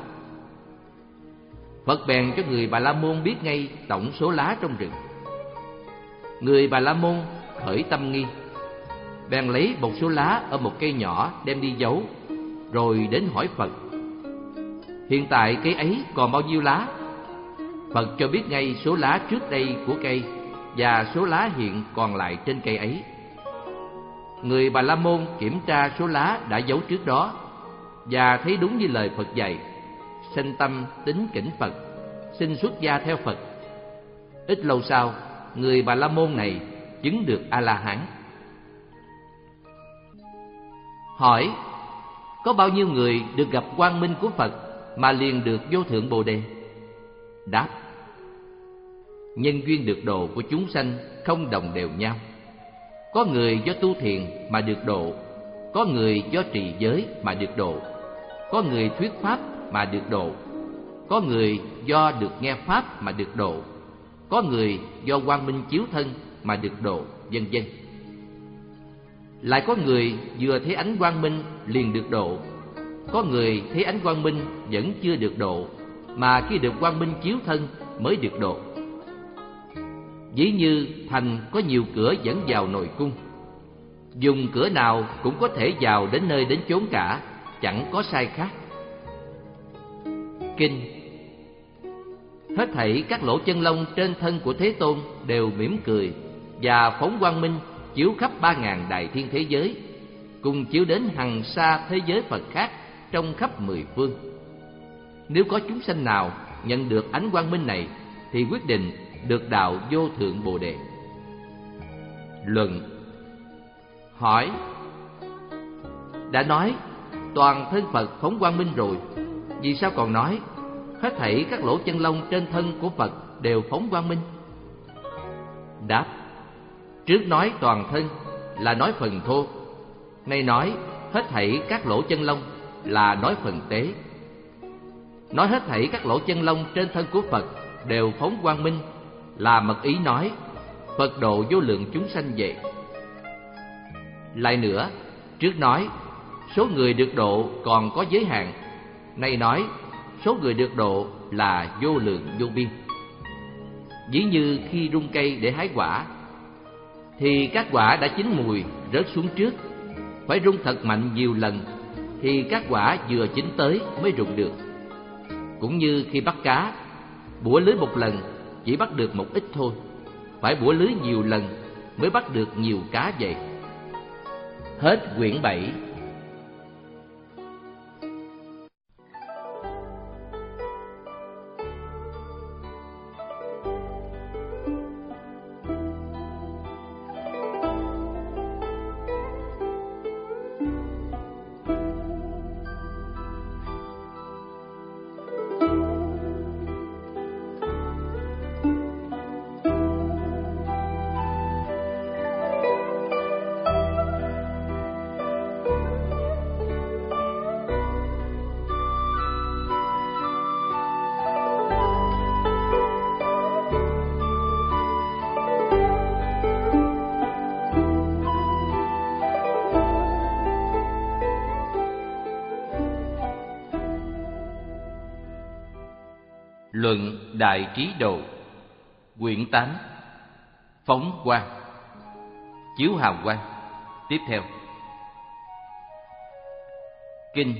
Phật bèn cho người Bà La Môn biết ngay tổng số lá trong rừng. Người Bà La Môn khởi tâm nghi, bèn lấy một số lá ở một cây nhỏ đem đi giấu, rồi đến hỏi Phật: hiện tại cây ấy còn bao nhiêu lá? Phật cho biết ngay số lá trước đây của cây và số lá hiện còn lại trên cây ấy. Người Bà La Môn kiểm tra số lá đã giấu trước đó và thấy đúng như lời Phật dạy, sanh tâm tín kính Phật, xin xuất gia theo Phật. Ít lâu sau, người Bà La Môn này chứng được A-la-hán. Hỏi: có bao nhiêu người được gặp quang minh của Phật mà liền được vô thượng Bồ Đề? Đáp: nhân duyên được độ của chúng sanh không đồng đều nhau. Có người do tu thiền mà được độ, có người do trì giới mà được độ, có người thuyết pháp mà được độ, có người do được nghe pháp mà được độ, có người do quang minh chiếu thân mà được độ, vân vân. Lại có người vừa thấy ánh quang minh liền được độ, có người thấy ánh quang minh vẫn chưa được độ, mà khi được quang minh chiếu thân mới được độ. Ví như thành có nhiều cửa dẫn vào nội cung, dùng cửa nào cũng có thể vào đến nơi đến chốn cả, chẳng có sai khác. Kinh: hết thảy các lỗ chân lông trên thân của Thế Tôn đều mỉm cười và phóng quang minh chiếu khắp ba ngàn đại thiên thế giới, cùng chiếu đến hằng sa thế giới Phật khác trong khắp mười phương. Nếu có chúng sanh nào nhận được ánh quang minh này thì quyết định được đạo vô thượng Bồ Đề. Luận: hỏi: đã nói toàn thân Phật phóng quang minh rồi, vì sao còn nói hết thảy các lỗ chân lông trên thân của Phật đều phóng quang minh? Đáp: trước nói toàn thân là nói phần thô, nay nói hết thảy các lỗ chân lông là nói phần tế. Nói hết thảy các lỗ chân lông trên thân của Phật đều phóng quang minh là mật ý nói Phật độ vô lượng chúng sanh vậy. Lại nữa, trước nói số người được độ còn có giới hạn, nay nói số người được độ là vô lượng vô biên. Ví như khi rung cây để hái quả, thì các quả đã chín mùi rớt xuống trước, phải rung thật mạnh nhiều lần thì các quả vừa chín tới mới rụng được. Cũng như khi bắt cá, bủa lưới một lần chỉ bắt được một ít thôi, phải bủa lưới nhiều lần mới bắt được nhiều cá vậy. Hết quyển bảy. Luận Đại Trí Độ, quyển tám, Phóng quang, chiếu hào quang. Tiếp theo. Kinh: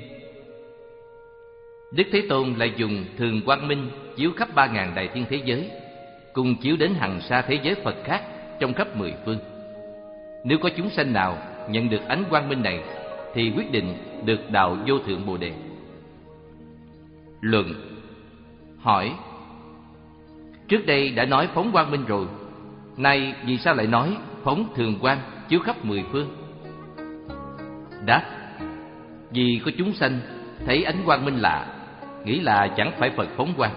Đức Thế Tôn lại dùng thường quang minh chiếu khắp ba ngàn đại thiên thế giới, cùng chiếu đến hằng sa thế giới Phật khác trong khắp mười phương. Nếu có chúng sanh nào nhận được ánh quang minh này thì quyết định được đạo vô thượng Bồ Đề. Luận: hỏi: trước đây đã nói phóng quang minh rồi, nay vì sao lại nói phóng thường quang chiếu khắp mười phương? Đáp: vì có chúng sanh thấy ánh quang minh lạ, nghĩ là chẳng phải Phật phóng quang.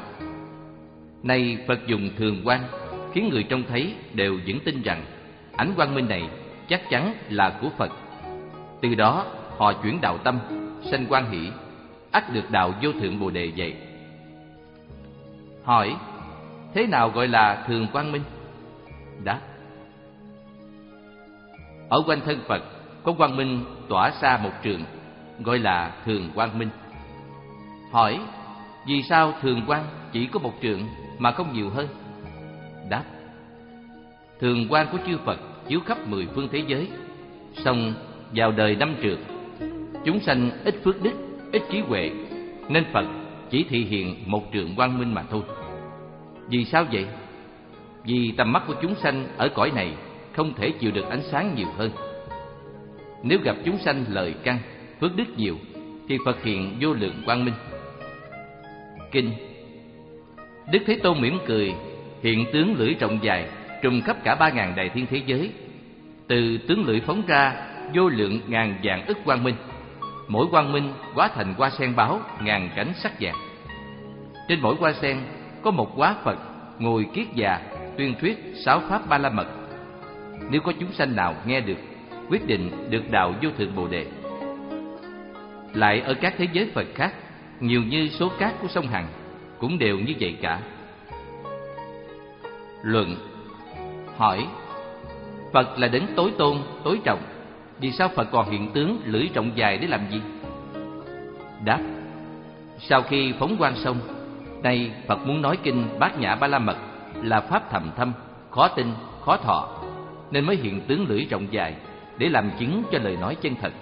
Nay Phật dùng thường quang khiến người trông thấy đều vững tin rằng ánh quang minh này chắc chắn là của Phật. Từ đó họ chuyển đạo tâm, sanh quan hỷ, ắt được đạo vô thượng Bồ Đề dạy. Hỏi: thế nào gọi là thường quang minh? Đáp: ở quanh thân Phật có quang minh tỏa xa một trượng, gọi là thường quang minh. Hỏi: vì sao thường quang chỉ có một trượng mà không nhiều hơn? Đáp: thường quang của chư Phật chiếu khắp mười phương thế giới, song vào đời năm trượng, chúng sanh ít phước đức, ít trí huệ, nên Phật chỉ thị hiện một trượng quang minh mà thôi. Vì sao vậy? Vì tầm mắt của chúng sanh ở cõi này không thể chịu được ánh sáng nhiều hơn. Nếu gặp chúng sanh lời căn, phước đức nhiều, thì Phật hiện vô lượng quang minh. Kinh: Đức Thế Tôn mỉm cười, hiện tướng lưỡi rộng dài, trùm khắp cả ba ngàn đại thiên thế giới. Từ tướng lưỡi phóng ra vô lượng ngàn vạn ức quang minh, mỗi quang minh hóa thành hoa sen báo ngàn cánh sắc vàng. Trên mỗi hoa sen có một hóa Phật ngồi kiết già tuyên thuyết sáu pháp ba la mật. Nếu có chúng sanh nào nghe được, quyết định được đạo vô thượng Bồ Đề. Lại ở các thế giới Phật khác, nhiều như số cát của sông Hằng, cũng đều như vậy cả. Luận: hỏi: Phật là đấng tối tôn, tối trọng, vì sao Phật còn hiện tướng lưỡi rộng dài để làm gì? Đáp: sau khi phóng quang xong, nay Phật muốn nói kinh Bát Nhã Ba La Mật là pháp thầm thâm, khó tin, khó thọ, nên mới hiện tướng lưỡi rộng dài để làm chứng cho lời nói chân thật.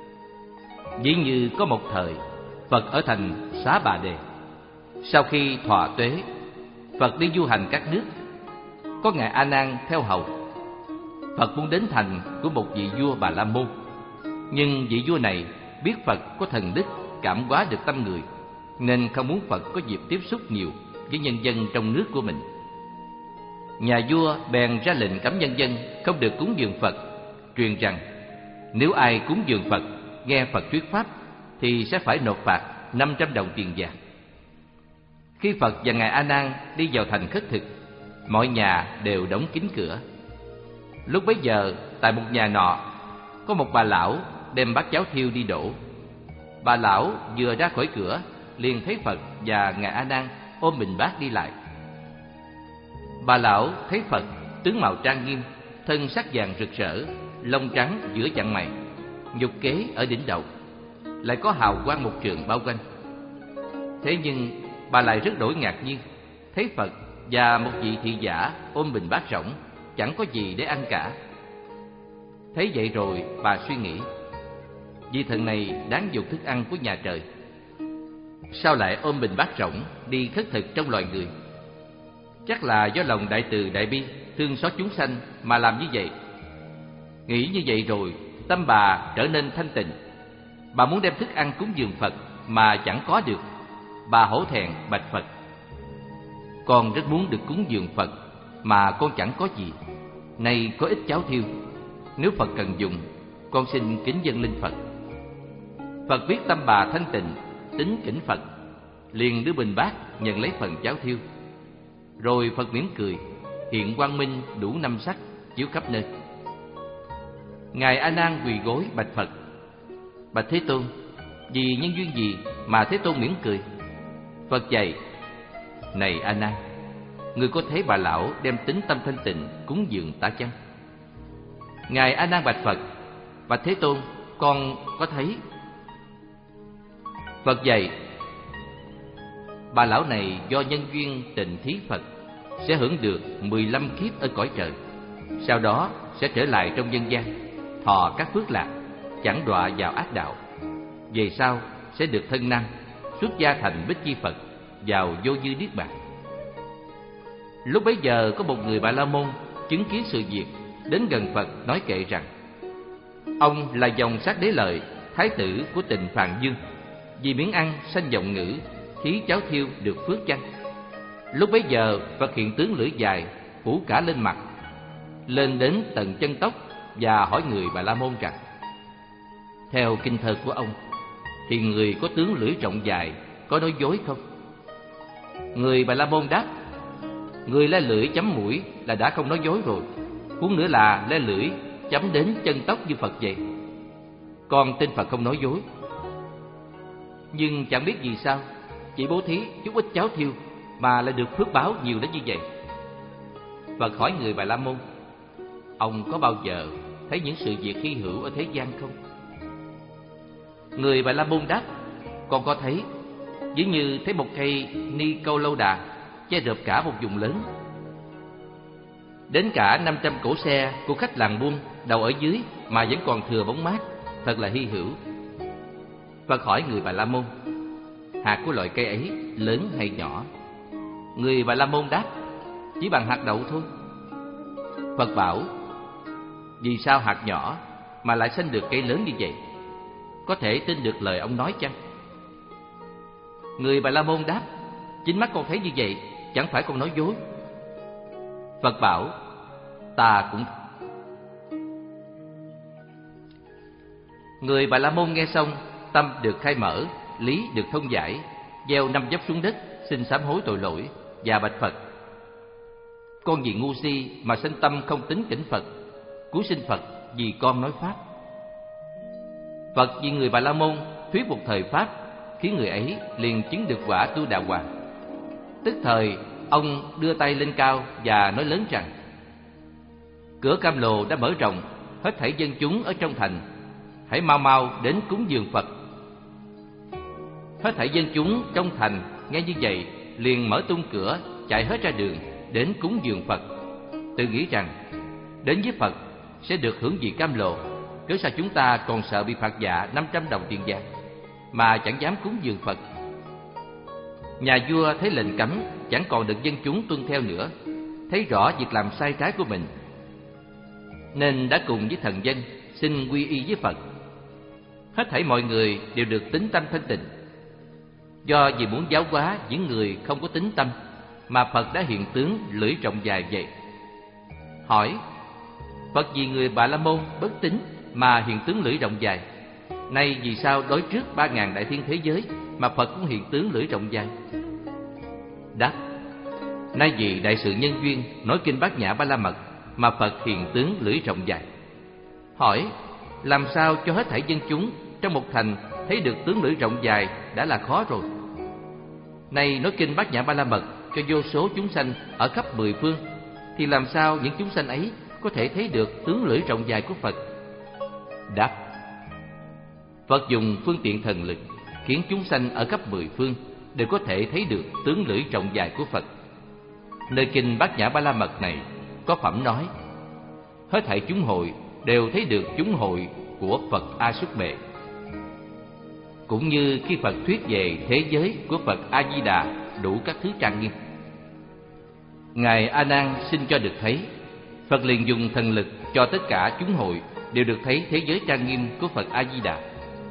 Ví như có một thời, Phật ở thành Xá Bà Đề. Sau khi thọ tuế, Phật đi du hành các nước. Có ngài A Nan theo hầu. Phật muốn đến thành của một vị vua Bà La Môn, nhưng vị vua này biết Phật có thần đức cảm hóa được tâm người, nên không muốn Phật có dịp tiếp xúc nhiều với nhân dân trong nước của mình. Nhà vua bèn ra lệnh cấm nhân dân không được cúng dường Phật, truyền rằng nếu ai cúng dường Phật, nghe Phật thuyết pháp thì sẽ phải nộp phạt năm trăm đồng tiền vàng. Khi Phật và ngài A Nan đi vào thành khất thực, mọi nhà đều đóng kín cửa. Lúc bấy giờ, tại một nhà nọ, có một bà lão đem bát cháo thiêu đi đổ. Bà lão vừa ra khỏi cửa, liền thấy Phật và ngài A Nan ôm bình bát đi lại. Bà lão thấy Phật tướng mạo trang nghiêm, thân sắc vàng rực rỡ, lông trắng giữa chặn mày, nhục kế ở đỉnh đầu, lại có hào quang một trượng bao quanh. Thế nhưng bà lại rất đổi ngạc nhiên, thấy Phật và một vị thị giả ôm bình bát rỗng, chẳng có gì để ăn cả. Thấy vậy rồi bà suy nghĩ, vị thần này đáng dùng thức ăn của nhà trời, sao lại ôm bình bát rỗng đi khất thực trong loài người? Chắc là do lòng đại từ đại bi, thương xót chúng sanh mà làm như vậy. Nghĩ như vậy rồi, tâm bà trở nên thanh tịnh. Bà muốn đem thức ăn cúng dường Phật mà chẳng có được. Bà hổ thẹn bạch Phật: con rất muốn được cúng dường Phật mà con chẳng có gì. Nay có ít cháo thiêu, nếu Phật cần dùng, con xin kính dâng lên Phật. Phật biết tâm bà thanh tịnh, tín kính Phật, liền đưa bình bát nhận lấy phần cháo thiêu. Rồi Phật mỉm cười, hiện quang minh đủ năm sắc chiếu khắp nơi. Ngài A Nan quỳ gối bạch Phật: bạch Thế Tôn, vì nhân duyên gì mà Thế Tôn mỉm cười? Phật dạy: này A Nan, người có thấy bà lão đem tính tâm thanh tịnh cúng dường ta chăng? Ngài A Nan bạch Phật: bạch Thế Tôn, con có thấy. Phật dạy: bà lão này do nhân duyên tịnh thí Phật sẽ hưởng được mười lăm kiếp ở cõi trời, sau đó sẽ trở lại trong nhân gian, thọ các phước lạc, chẳng đọa vào ác đạo. Về sau sẽ được thân năng, xuất gia thành Bích Chi Phật, vào vô dư niết bàn. Lúc bấy giờ có một người Bà La Môn chứng kiến sự việc, đến gần Phật nói kệ rằng: ông là dòng Sát Đế Lợi, thái tử của Tịnh Phạn Dương, vì miếng ăn sanh giọng ngữ, thí cháo thiêu được phước chăng? Lúc bấy giờ Phật hiện tướng lưỡi dài phủ cả lên mặt, lên đến tận chân tóc, và hỏi người Bà La Môn rằng: theo kinh thơ của ông thì người có tướng lưỡi rộng dài có nói dối không? Người Bà La Môn đáp: người le lưỡi chấm mũi là đã không nói dối rồi, huống nữa là le lưỡi chấm đến chân tóc như Phật vậy. Con tin Phật không nói dối. Nhưng chẳng biết vì sao chỉ bố thí chút ít cháo thiêu mà lại được phước báo nhiều đến như vậy. Phật hỏi người Bà La Môn: ông có bao giờ thấy những sự việc hy hữu ở thế gian không? Người Bà La Môn đáp: con có thấy, ví như thấy một cây ni câu lâu đà che rợp cả một vùng lớn. Đến cả năm trăm cỗ xe của khách làng buôn đầu ở dưới mà vẫn còn thừa bóng mát, thật là hy hữu. Phật hỏi người Bà La Môn: hạt của loại cây ấy lớn hay nhỏ? Người Bà La Môn đáp: chỉ bằng hạt đậu thôi. Phật bảo: vì sao hạt nhỏ mà lại sinh được cây lớn như vậy? Có thể tin được lời ông nói chăng? Người Bà La Môn đáp: chính mắt con thấy như vậy, chẳng phải con nói dối. Phật bảo: ta cũng. Người Bà La Môn nghe xong, tâm được khai mở, lý được thông giải, gieo năm dấp xuống đất, xin sám hối tội lỗi và bạch Phật: con vì ngu si mà sinh tâm không tín kính Phật, cúi xin Phật vì con nói pháp. Phật vì người Bà La Môn thuyết một thời pháp, khiến người ấy liền chứng được quả Tu Đà Hoàng. Tức thời ông đưa tay lên cao và nói lớn rằng: cửa Cam Lồ đã mở rộng, hết thảy dân chúng ở trong thành hãy mau mau đến cúng dường Phật. Hết thảy dân chúng trong thành nghe như vậy liền mở tung cửa, chạy hết ra đường đến cúng dường Phật, tự nghĩ rằng đến với Phật sẽ được hưởng vị Cam Lồ, cớ sao chúng ta còn sợ bị phạt dạ năm trăm đồng tiền vàng mà chẳng dám cúng dường Phật. Nhà vua thấy lệnh cấm chẳng còn được dân chúng tuân theo nữa, thấy rõ việc làm sai trái của mình, nên đã cùng với thần dân xin quy y với Phật. Hết thảy mọi người đều được tín tâm thanh tịnh. Do vì muốn giáo hóa những người không có tín tâm mà Phật đã hiện tướng lưỡi rộng dài vậy. Hỏi: Phật vì người Bà La Môn bất tín mà hiện tướng lưỡi rộng dài, nay vì sao đối trước ba ngàn đại thiên thế giới mà Phật cũng hiện tướng lưỡi rộng dài? Đáp: nay vì đại sự nhân duyên nói kinh Bát Nhã Ba La Mật mà Phật hiện tướng lưỡi rộng dài. Hỏi: làm sao cho hết thảy dân chúng trong một thành thấy được tướng lưỡi rộng dài đã là khó rồi. Nay nói kinh Bát Nhã Ba La Mật cho vô số chúng sanh ở khắp mười phương, thì làm sao những chúng sanh ấy có thể thấy được tướng lưỡi rộng dài của Phật? Đáp: Phật dùng phương tiện thần lực khiến chúng sanh ở khắp mười phương đều có thể thấy được tướng lưỡi rộng dài của Phật. Nơi kinh Bát Nhã Ba La Mật này có phẩm nói: hết thảy chúng hội đều thấy được chúng hội của Phật A Xuất Bệ. Cũng như khi Phật thuyết về thế giới của Phật A Di Đà đủ các thứ trang nghiêm. Ngài A Nan xin cho được thấy, Phật liền dùng thần lực cho tất cả chúng hội đều được thấy thế giới trang nghiêm của Phật A Di Đà.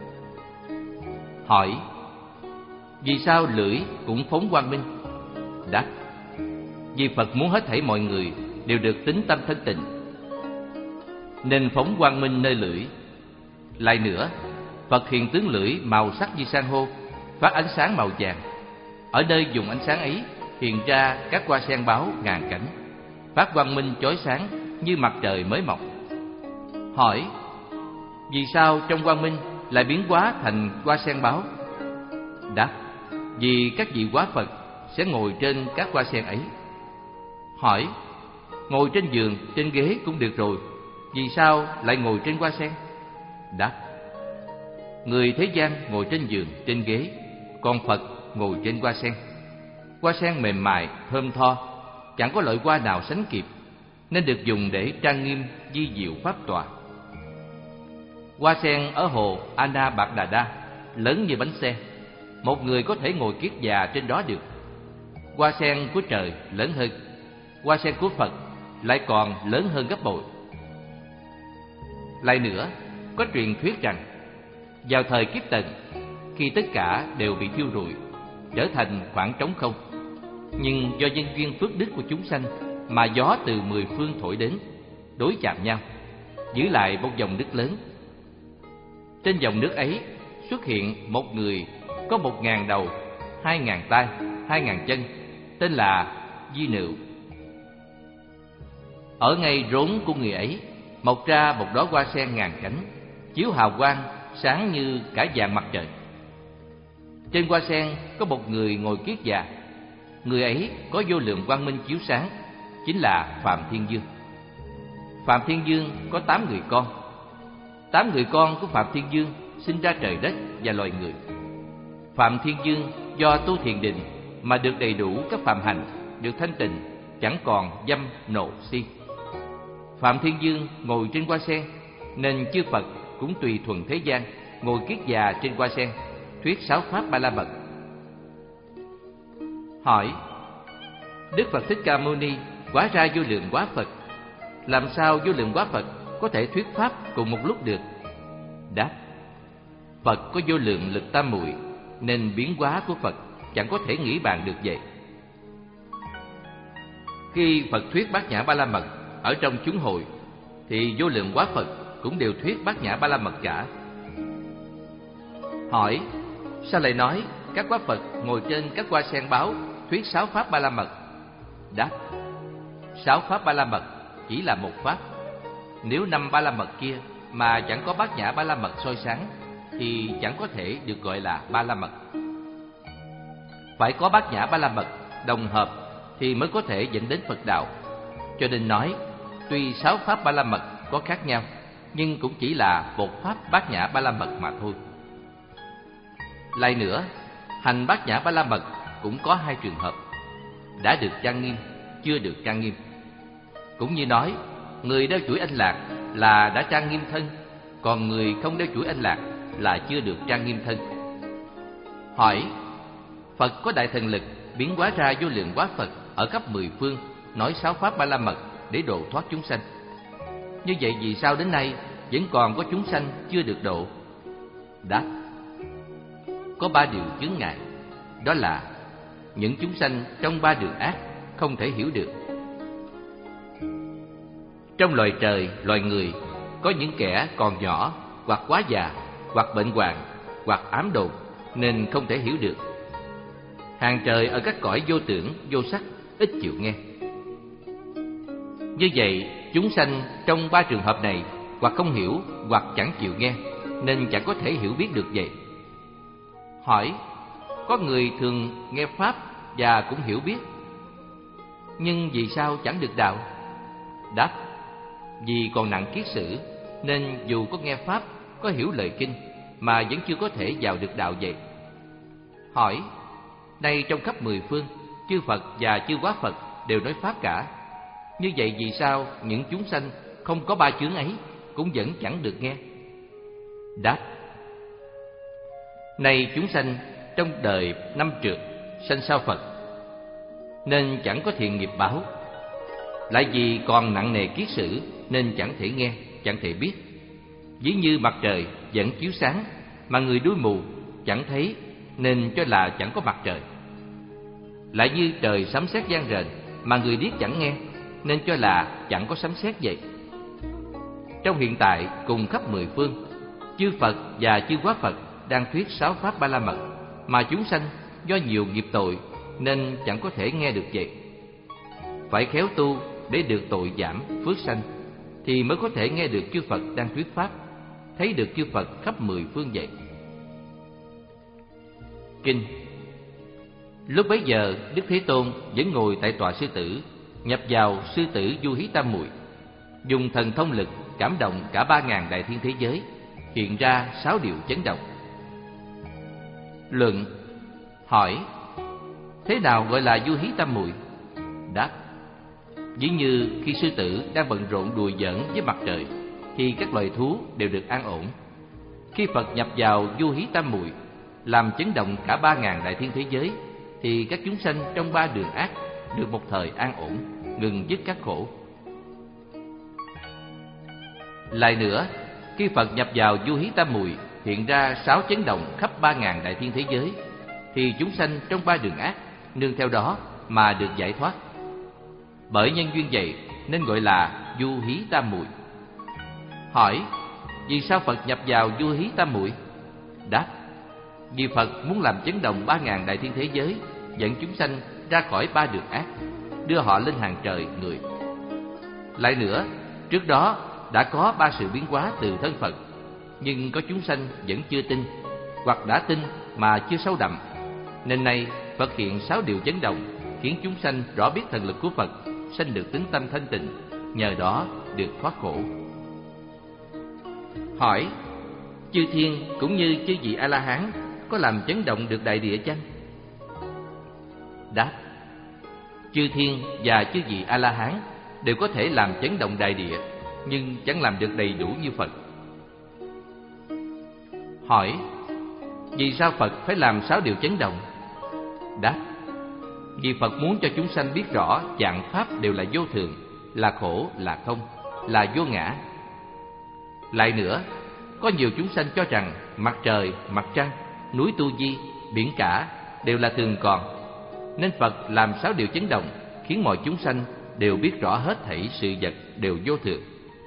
Hỏi: vì sao lưỡi cũng phóng quang minh? Đáp: vì Phật muốn hết thảy mọi người đều được tín tâm thanh tịnh, nên phóng quang minh nơi lưỡi. Lại nữa, Phật hiện tướng lưỡi màu sắc như san hô, phát ánh sáng màu vàng. Ở nơi dùng ánh sáng ấy hiện ra các hoa sen báo ngàn cảnh, phát quang minh chói sáng như mặt trời mới mọc. Hỏi: vì sao trong quang minh lại biến hóa thành hoa sen báo? Đáp: vì các vị hóa Phật sẽ ngồi trên các hoa sen ấy. Hỏi: ngồi trên giường, trên ghế cũng được rồi, vì sao lại ngồi trên hoa sen? Đáp: người thế gian ngồi trên giường, trên ghế, còn Phật ngồi trên hoa sen. Hoa sen mềm mại, thơm tho, chẳng có loại hoa nào sánh kịp, nên được dùng để trang nghiêm di diệu pháp tọa. Hoa sen ở hồ Ana Bạc Đà Đa lớn như bánh xe, một người có thể ngồi kiết già trên đó được. Hoa sen của trời lớn hơn, hoa sen của Phật lại còn lớn hơn gấp bội. Lại nữa, có truyền thuyết rằng vào thời Kiếp Tần, khi tất cả đều bị thiêu rụi, trở thành khoảng trống không, nhưng do nhân duyên phước đức của chúng sanh mà gió từ mười phương thổi đến, đối chạm nhau, giữ lại một dòng nước lớn. Trên dòng nước ấy xuất hiện một người có một ngàn đầu, hai ngàn tay, hai ngàn chân, tên là Di Nựu. Ở ngay rốn của người ấy, mọc ra một đóa hoa sen ngàn cánh, chiếu hào quang sáng như cả vàng mặt trời. Trên hoa sen có một người ngồi kiết già. Người ấy có vô lượng quang minh chiếu sáng, chính là Phạm Thiên Dương. Phạm Thiên Dương có tám người con. Tám người con của Phạm Thiên Dương sinh ra trời đất và loài người. Phạm Thiên Dương do tu thiền định mà được đầy đủ các phạm hành, được thanh tịnh, chẳng còn dâm nộ si. Phạm Thiên Dương ngồi trên hoa sen, nên chư Phật cũng tùy thuận thế gian ngồi kiết già trên hoa sen, thuyết sáu pháp Ba La Mật. Hỏi: Đức Phật Thích Ca Mâu Ni hóa ra vô lượng hóa Phật, làm sao vô lượng hóa Phật có thể thuyết pháp cùng một lúc được? Đáp: Phật có vô lượng lực tam muội, nên biến hóa của Phật chẳng có thể nghĩ bàn được vậy. Khi Phật thuyết Bát Nhã Ba La Mật ở trong chúng hội, thì vô lượng hóa Phật cũng đều thuyết Bát Nhã Ba La Mật cả. Hỏi: Sao lại nói các hóa Phật ngồi trên các hoa sen báo thuyết sáu pháp Ba La Mật? Đáp: Sáu pháp Ba La Mật chỉ là một pháp. Nếu năm Ba La Mật kia mà chẳng có Bát Nhã Ba La Mật soi sáng, thì chẳng có thể được gọi là Ba La Mật. Phải có Bát Nhã Ba La Mật đồng hợp thì mới có thể dẫn đến Phật đạo. Cho nên nói, tuy sáu pháp Ba La Mật có khác nhau, nhưng cũng chỉ là một pháp Bát Nhã Ba La Mật mà thôi. Lại nữa, hành Bát Nhã Ba La Mật cũng có hai trường hợp: đã được trang nghiêm, chưa được trang nghiêm. Cũng như nói, người đeo chuỗi anh lạc là đã trang nghiêm thân, còn người không đeo chuỗi anh lạc là chưa được trang nghiêm thân. Hỏi: Phật có đại thần lực biến hóa ra vô lượng hóa Phật ở khắp mười phương, nói sáu pháp Ba La Mật để độ thoát chúng sanh. Như vậy vì sao đến nay vẫn còn có chúng sanh chưa được độ? Đáp: Có ba điều chướng ngại. Đó là những chúng sanh trong ba đường ác không thể hiểu được. Trong loài trời, loài người, có những kẻ còn nhỏ, hoặc quá già, hoặc bệnh hoạn, hoặc ám đồn, nên không thể hiểu được. Hàng trời ở các cõi vô tưởng, vô sắc, ít chịu nghe. Như vậy, chúng sanh trong ba trường hợp này hoặc không hiểu, hoặc chẳng chịu nghe, nên chẳng có thể hiểu biết được vậy. Hỏi: Có người thường nghe pháp và cũng hiểu biết, nhưng vì sao chẳng được đạo? Đáp: Vì còn nặng kiết sử, nên dù có nghe pháp, có hiểu lời kinh, mà vẫn chưa có thể vào được đạo vậy. Hỏi: Nay trong khắp mười phương, chư Phật và chư Hóa Phật đều nói pháp cả. Như vậy vì sao những chúng sanh không có ba chướng ấy cũng vẫn chẳng được nghe? Đáp: Nay chúng sanh trong đời năm trượt sanh sau Phật, nên chẳng có thiện nghiệp báo. Lại vì còn nặng nề kiết sử, nên chẳng thể nghe, chẳng thể biết. Ví như mặt trời vẫn chiếu sáng, mà người đuôi mù chẳng thấy, nên cho là chẳng có mặt trời. Lại như trời sấm sét vang rền, mà người điếc chẳng nghe, nên cho là chẳng có sấm sét vậy. Trong hiện tại cùng khắp mười phương, chư Phật và chư Hóa Phật đang thuyết sáu pháp Ba La Mật, mà chúng sanh do nhiều nghiệp tội nên chẳng có thể nghe được vậy. Phải khéo tu để được tội giảm phước sanh, thì mới có thể nghe được chư Phật đang thuyết pháp, thấy được chư Phật khắp mười phương vậy. Kinh. Lúc bấy giờ, Đức Thế Tôn vẫn ngồi tại tọa sư tử, nhập vào sư tử Du Hí Tam Muội, dùng thần thông lực cảm động cả ba ngàn đại thiên thế giới, hiện ra sáu điều chấn động. Luận. Hỏi: Thế nào gọi là Du Hí Tam Muội? Đáp: Ví như khi sư tử đang bận rộn đùa giỡn với mặt trời, thì các loài thú đều được an ổn. Khi Phật nhập vào Du Hí Tam Muội, làm chấn động cả ba ngàn đại thiên thế giới, thì các chúng sanh trong ba đường ác được một thời an ổn, ngừng dứt các khổ. Lại nữa, khi Phật nhập vào Du Hí Tam Muội, hiện ra sáu chấn động khắp ba ngàn đại thiên thế giới, thì chúng sanh trong ba đường ác nương theo đó mà được giải thoát. Bởi nhân duyên vậy nên gọi là Du Hí Tam Muội. Hỏi: Vì sao Phật nhập vào Du Hí Tam Muội? Đáp: Vì Phật muốn làm chấn động ba ngàn đại thiên thế giới, dẫn chúng sanh ra khỏi ba đường ác, đưa họ lên hàng trời người. Lại nữa, trước đó đã có ba sự biến hóa từ thân Phật, nhưng có chúng sanh vẫn chưa tin, hoặc đã tin mà chưa sâu đậm. Nên nay Phật hiện sáu điều chấn động, khiến chúng sanh rõ biết thần lực của Phật, sanh được tính tâm thanh tịnh, nhờ đó được thoát khổ. Hỏi: chư thiên cũng như chư vị A-la-hán có làm chấn động được đại địa chăng? Đáp: chư thiên và chư vị A-la-hán đều có thể làm chấn động đại địa, nhưng chẳng làm được đầy đủ như Phật. Hỏi: vì sao Phật phải làm sáu điều chấn động? Đáp: vì Phật muốn cho chúng sanh biết rõ vạn pháp đều là vô thường, là khổ, là không, là vô ngã. Lại nữa, có nhiều chúng sanh cho rằng mặt trời, mặt trăng, núi Tu Di, biển cả đều là thường còn, nên Phật làm sáu điều chấn động, khiến mọi chúng sanh đều biết rõ hết thảy sự vật đều vô thường.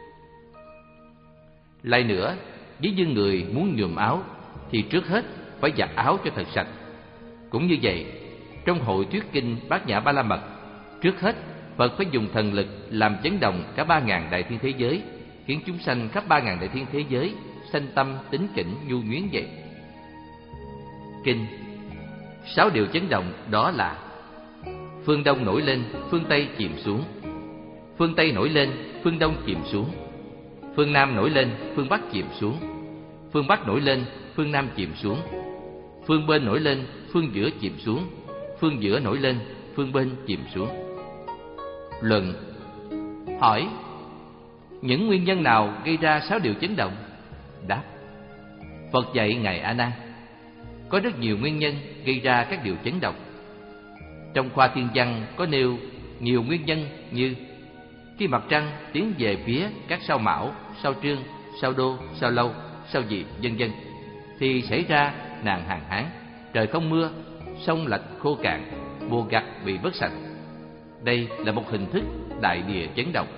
Lại nữa, ví như người muốn nhuộm áo thì trước hết phải giặt áo cho thật sạch. Cũng như vậy, trong hội thuyết kinh Bát Nhã Ba La Mật, trước hết Phật phải dùng thần lực làm chấn động cả ba ngàn đại thiên thế giới, khiến chúng sanh khắp ba ngàn đại thiên thế giới sanh tâm tín kính nhu nhuyến vậy. Kinh. Sáu điều chấn động đó là: phương Đông nổi lên, phương Tây chìm xuống; phương Tây nổi lên, phương Đông chìm xuống; phương Nam nổi lên, phương Bắc chìm xuống; phương Bắc nổi lên, phương Nam chìm xuống; phương bên nổi lên, phương giữa chìm xuống; phương giữa nổi lên, phương bên chìm xuống. Luận. Hỏi: những nguyên nhân nào gây ra sáu điều chấn động? Đáp: Phật dạy ngài A Nan, có rất nhiều nguyên nhân gây ra các điều chấn động. Trong khoa thiên văn có nêu nhiều nguyên nhân như: khi mặt trăng tiến về phía các sao Mão, sao Trương, sao Đô, sao Lâu, sao Diệp, vân vân, thì xảy ra nạn hạn hán, trời không mưa, sông lạch khô cạn, mùa gặt bị vớt sạch. Đây là một hình thức đại địa chấn động.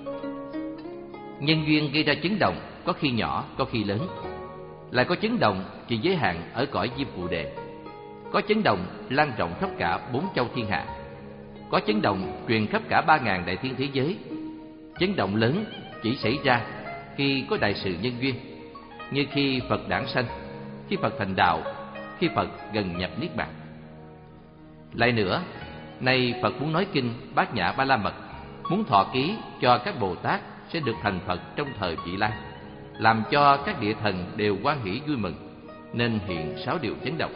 Nhân duyên gây ra chấn động có khi nhỏ, có khi lớn. Lại có chấn động chỉ giới hạn ở cõi Diêm Phù Đề, có chấn động lan rộng khắp cả bốn châu thiên hạ, có chấn động truyền khắp cả ba ngàn đại thiên thế giới. Chấn động lớn chỉ xảy ra khi có đại sự nhân duyên, như khi Phật đản sanh, khi Phật thành đạo, khi Phật gần nhập niết bàn. Lại nữa, nay Phật muốn nói kinh Bát Nhã Ba La Mật, muốn thọ ký cho các Bồ Tát sẽ được thành Phật trong thời vị lai, làm cho các địa thần đều hoan hỷ vui mừng, nên hiện sáu điều chấn động.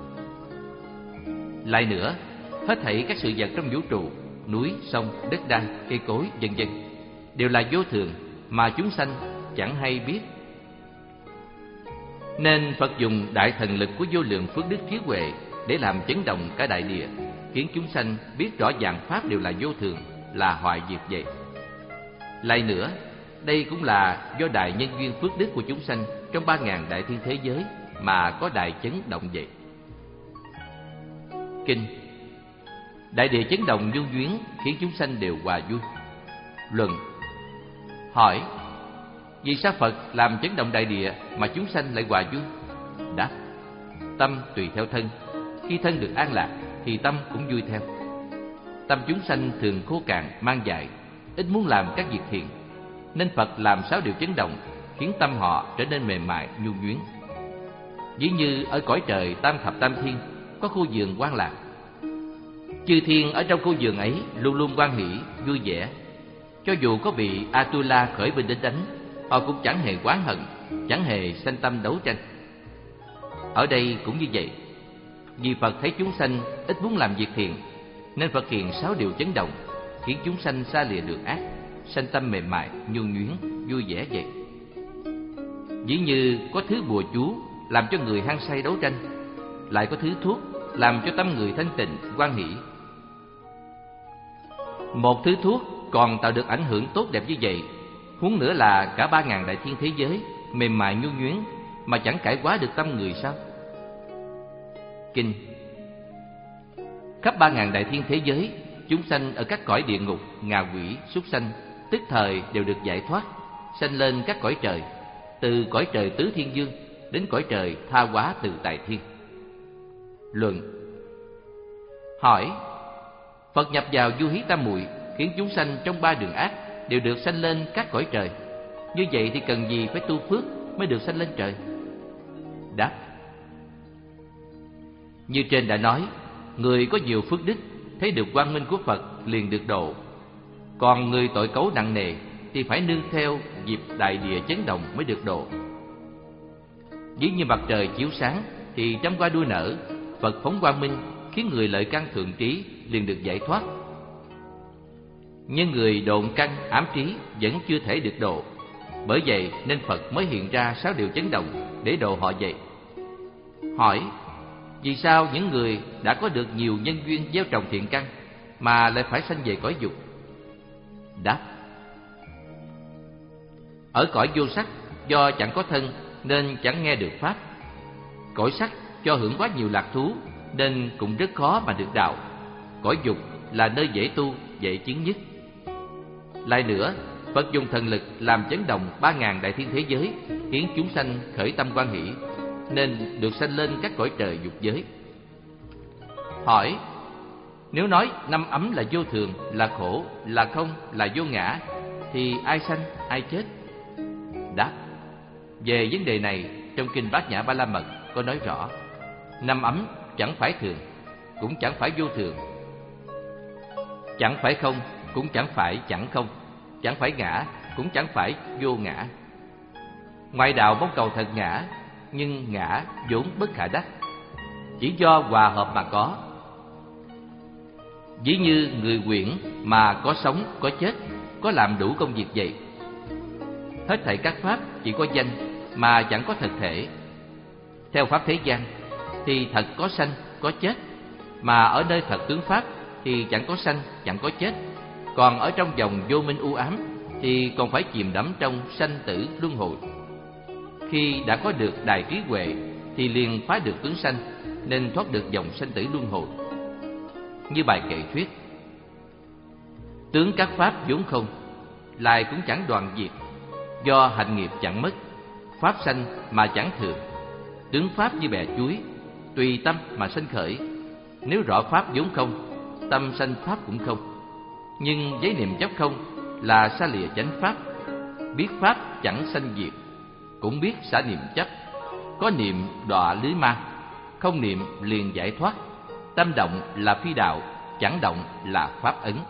Lại nữa, hết thảy các sự vật trong vũ trụ, núi, sông, đất đai, cây cối, vân vân, đều là vô thường mà chúng sanh chẳng hay biết. Nên Phật dùng đại thần lực của vô lượng phước đức trí huệ để làm chấn động cả đại địa, khiến chúng sanh biết rõ vạn pháp đều là vô thường, là hoại diệt vậy. Lại nữa, đây cũng là do đại nhân duyên phước đức của chúng sanh trong ba ngàn đại thiên thế giới mà có đại chấn động vậy. Kinh. Đại địa chấn động nhu nhuyến khiến chúng sanh đều hòa vui. Luận. Hỏi: vì sao Phật làm chấn động đại địa mà chúng sanh lại hòa vui? Đáp: tâm tùy theo thân, khi thân được an lạc thì tâm cũng vui theo. Tâm chúng sanh thường khô cạn, mang dại, ít muốn làm các việc thiện, nên Phật làm sáu điều chấn động, khiến tâm họ trở nên mềm mại, nhu nhuyến. Ví như ở cõi trời tam thập tam thiên có khu vườn Quan Lạc, chư thiên ở trong khu vườn ấy luôn luôn hoan hỷ, vui vẻ. Cho dù có vị Atula khởi binh đến đánh, họ cũng chẳng hề oán hận, chẳng hề sanh tâm đấu tranh. Ở đây cũng như vậy. Vì Phật thấy chúng sanh ít muốn làm việc thiện, nên Phật hiện sáu điều chấn động, khiến chúng sanh xa lìa được ác, sanh tâm mềm mại, nhu nhuyến, vui vẻ vậy. Ví như có thứ bùa chú làm cho người hăng say đấu tranh, lại có thứ thuốc làm cho tâm người thanh tịnh, hoan hỷ. Một thứ thuốc còn tạo được ảnh hưởng tốt đẹp như vậy, huống nữa là cả ba ngàn đại thiên thế giới mềm mại nhu nhuyến mà chẳng cải hóa được tâm người sao? Kinh. Khắp ba ngàn đại thiên thế giới, chúng sanh ở các cõi địa ngục, ngạ quỷ, súc sanh tức thời đều được giải thoát, sanh lên các cõi trời, từ cõi trời tứ thiên dương đến cõi trời tha hóa tự tại thiên. Luận. Hỏi: Phật nhập vào Du Hí Tam Muội, khiến chúng sanh trong ba đường ác đều được sanh lên các cõi trời, Như vậy thì cần gì phải tu phước mới được sanh lên trời? Đáp: như trên đã nói, người có nhiều phước đức thấy được quang minh của Phật liền được độ. Còn người tội cấu nặng nề thì phải nương theo dịp đại địa chấn động mới được độ. Ví như mặt trời chiếu sáng thì trăm hoa đua nở, Phật phóng quang minh khiến người lợi căn thượng trí liền được giải thoát. Nhưng người độn căn ám trí vẫn chưa thể được độ. Bởi vậy nên Phật mới hiện ra sáu điều chấn động để độ họ vậy. Hỏi: vì sao những người đã có được nhiều nhân duyên gieo trồng thiện căn mà lại phải sanh về cõi dục? Đáp: ở cõi vô sắc, do chẳng có thân nên chẳng nghe được pháp. Cõi sắc cho hưởng quá nhiều lạc thú nên cũng rất khó mà được đạo. Cõi dục là nơi dễ tu, dễ chứng nhất. Lại nữa, Phật dùng thần lực làm chấn động ba ngàn đại thiên thế giới, khiến chúng sanh khởi tâm hoan hỷ, nên được sanh lên các cõi trời dục giới. Hỏi: nếu nói năm ấm là vô thường, là khổ, là không, là vô ngã, thì ai sanh, ai chết? Đáp: về vấn đề này, trong kinh Bát Nhã Ba La Mật có nói rõ, năm ấm chẳng phải thường, cũng chẳng phải vô thường, chẳng phải không, cũng chẳng phải chẳng không, chẳng phải ngã, cũng chẳng phải vô ngã. Ngoại đạo mong cầu thật ngã, nhưng ngã vốn bất khả đắc, chỉ do hòa hợp mà có. Ví như người quyển mà có sống, có chết, có làm đủ công việc vậy. Hết thảy các pháp chỉ có danh mà chẳng có thực thể. Theo pháp thế gian thì thật có sanh, có chết, mà ở nơi thật tướng pháp thì chẳng có sanh, chẳng có chết. Còn ở trong vòng vô minh u ám thì còn phải chìm đắm trong sanh tử luân hồi. Khi đã có được đại trí huệ thì liền phá được tướng sanh, nên thoát được dòng sanh tử luân hồi. Như bài kệ thuyết: tướng các pháp vốn không, lại cũng chẳng đoạn diệt. Do hạnh nghiệp chẳng mất, pháp sanh mà chẳng thường. Tướng pháp như bè chuối, tùy tâm mà sanh khởi. Nếu rõ pháp vốn không, tâm sanh pháp cũng không. Nhưng với niệm chấp không là xa lìa chánh pháp. Biết pháp chẳng sanh diệt, cũng biết xả niệm chấp. Có niệm đọa lưới ma, không niệm liền giải thoát. Tâm động là phi đạo, chẳng động là pháp ấn.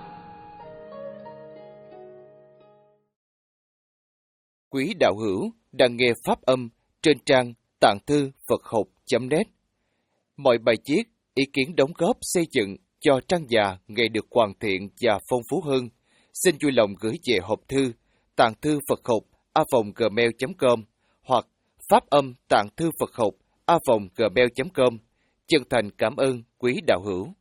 Quý đạo hữu đang nghe pháp âm trên trang tạng thư Phật học chấm net. Mọi bài viết, ý kiến đóng góp xây dựng cho trang già ngày được hoàn thiện và phong phú hơn, xin vui lòng gửi về hộp thư tạng thư Phật học a vòng gmail chấm com hoặc pháp âm tạng thư Phật học a vòng gmail chấm com. Chân thành cảm ơn quý đạo hữu.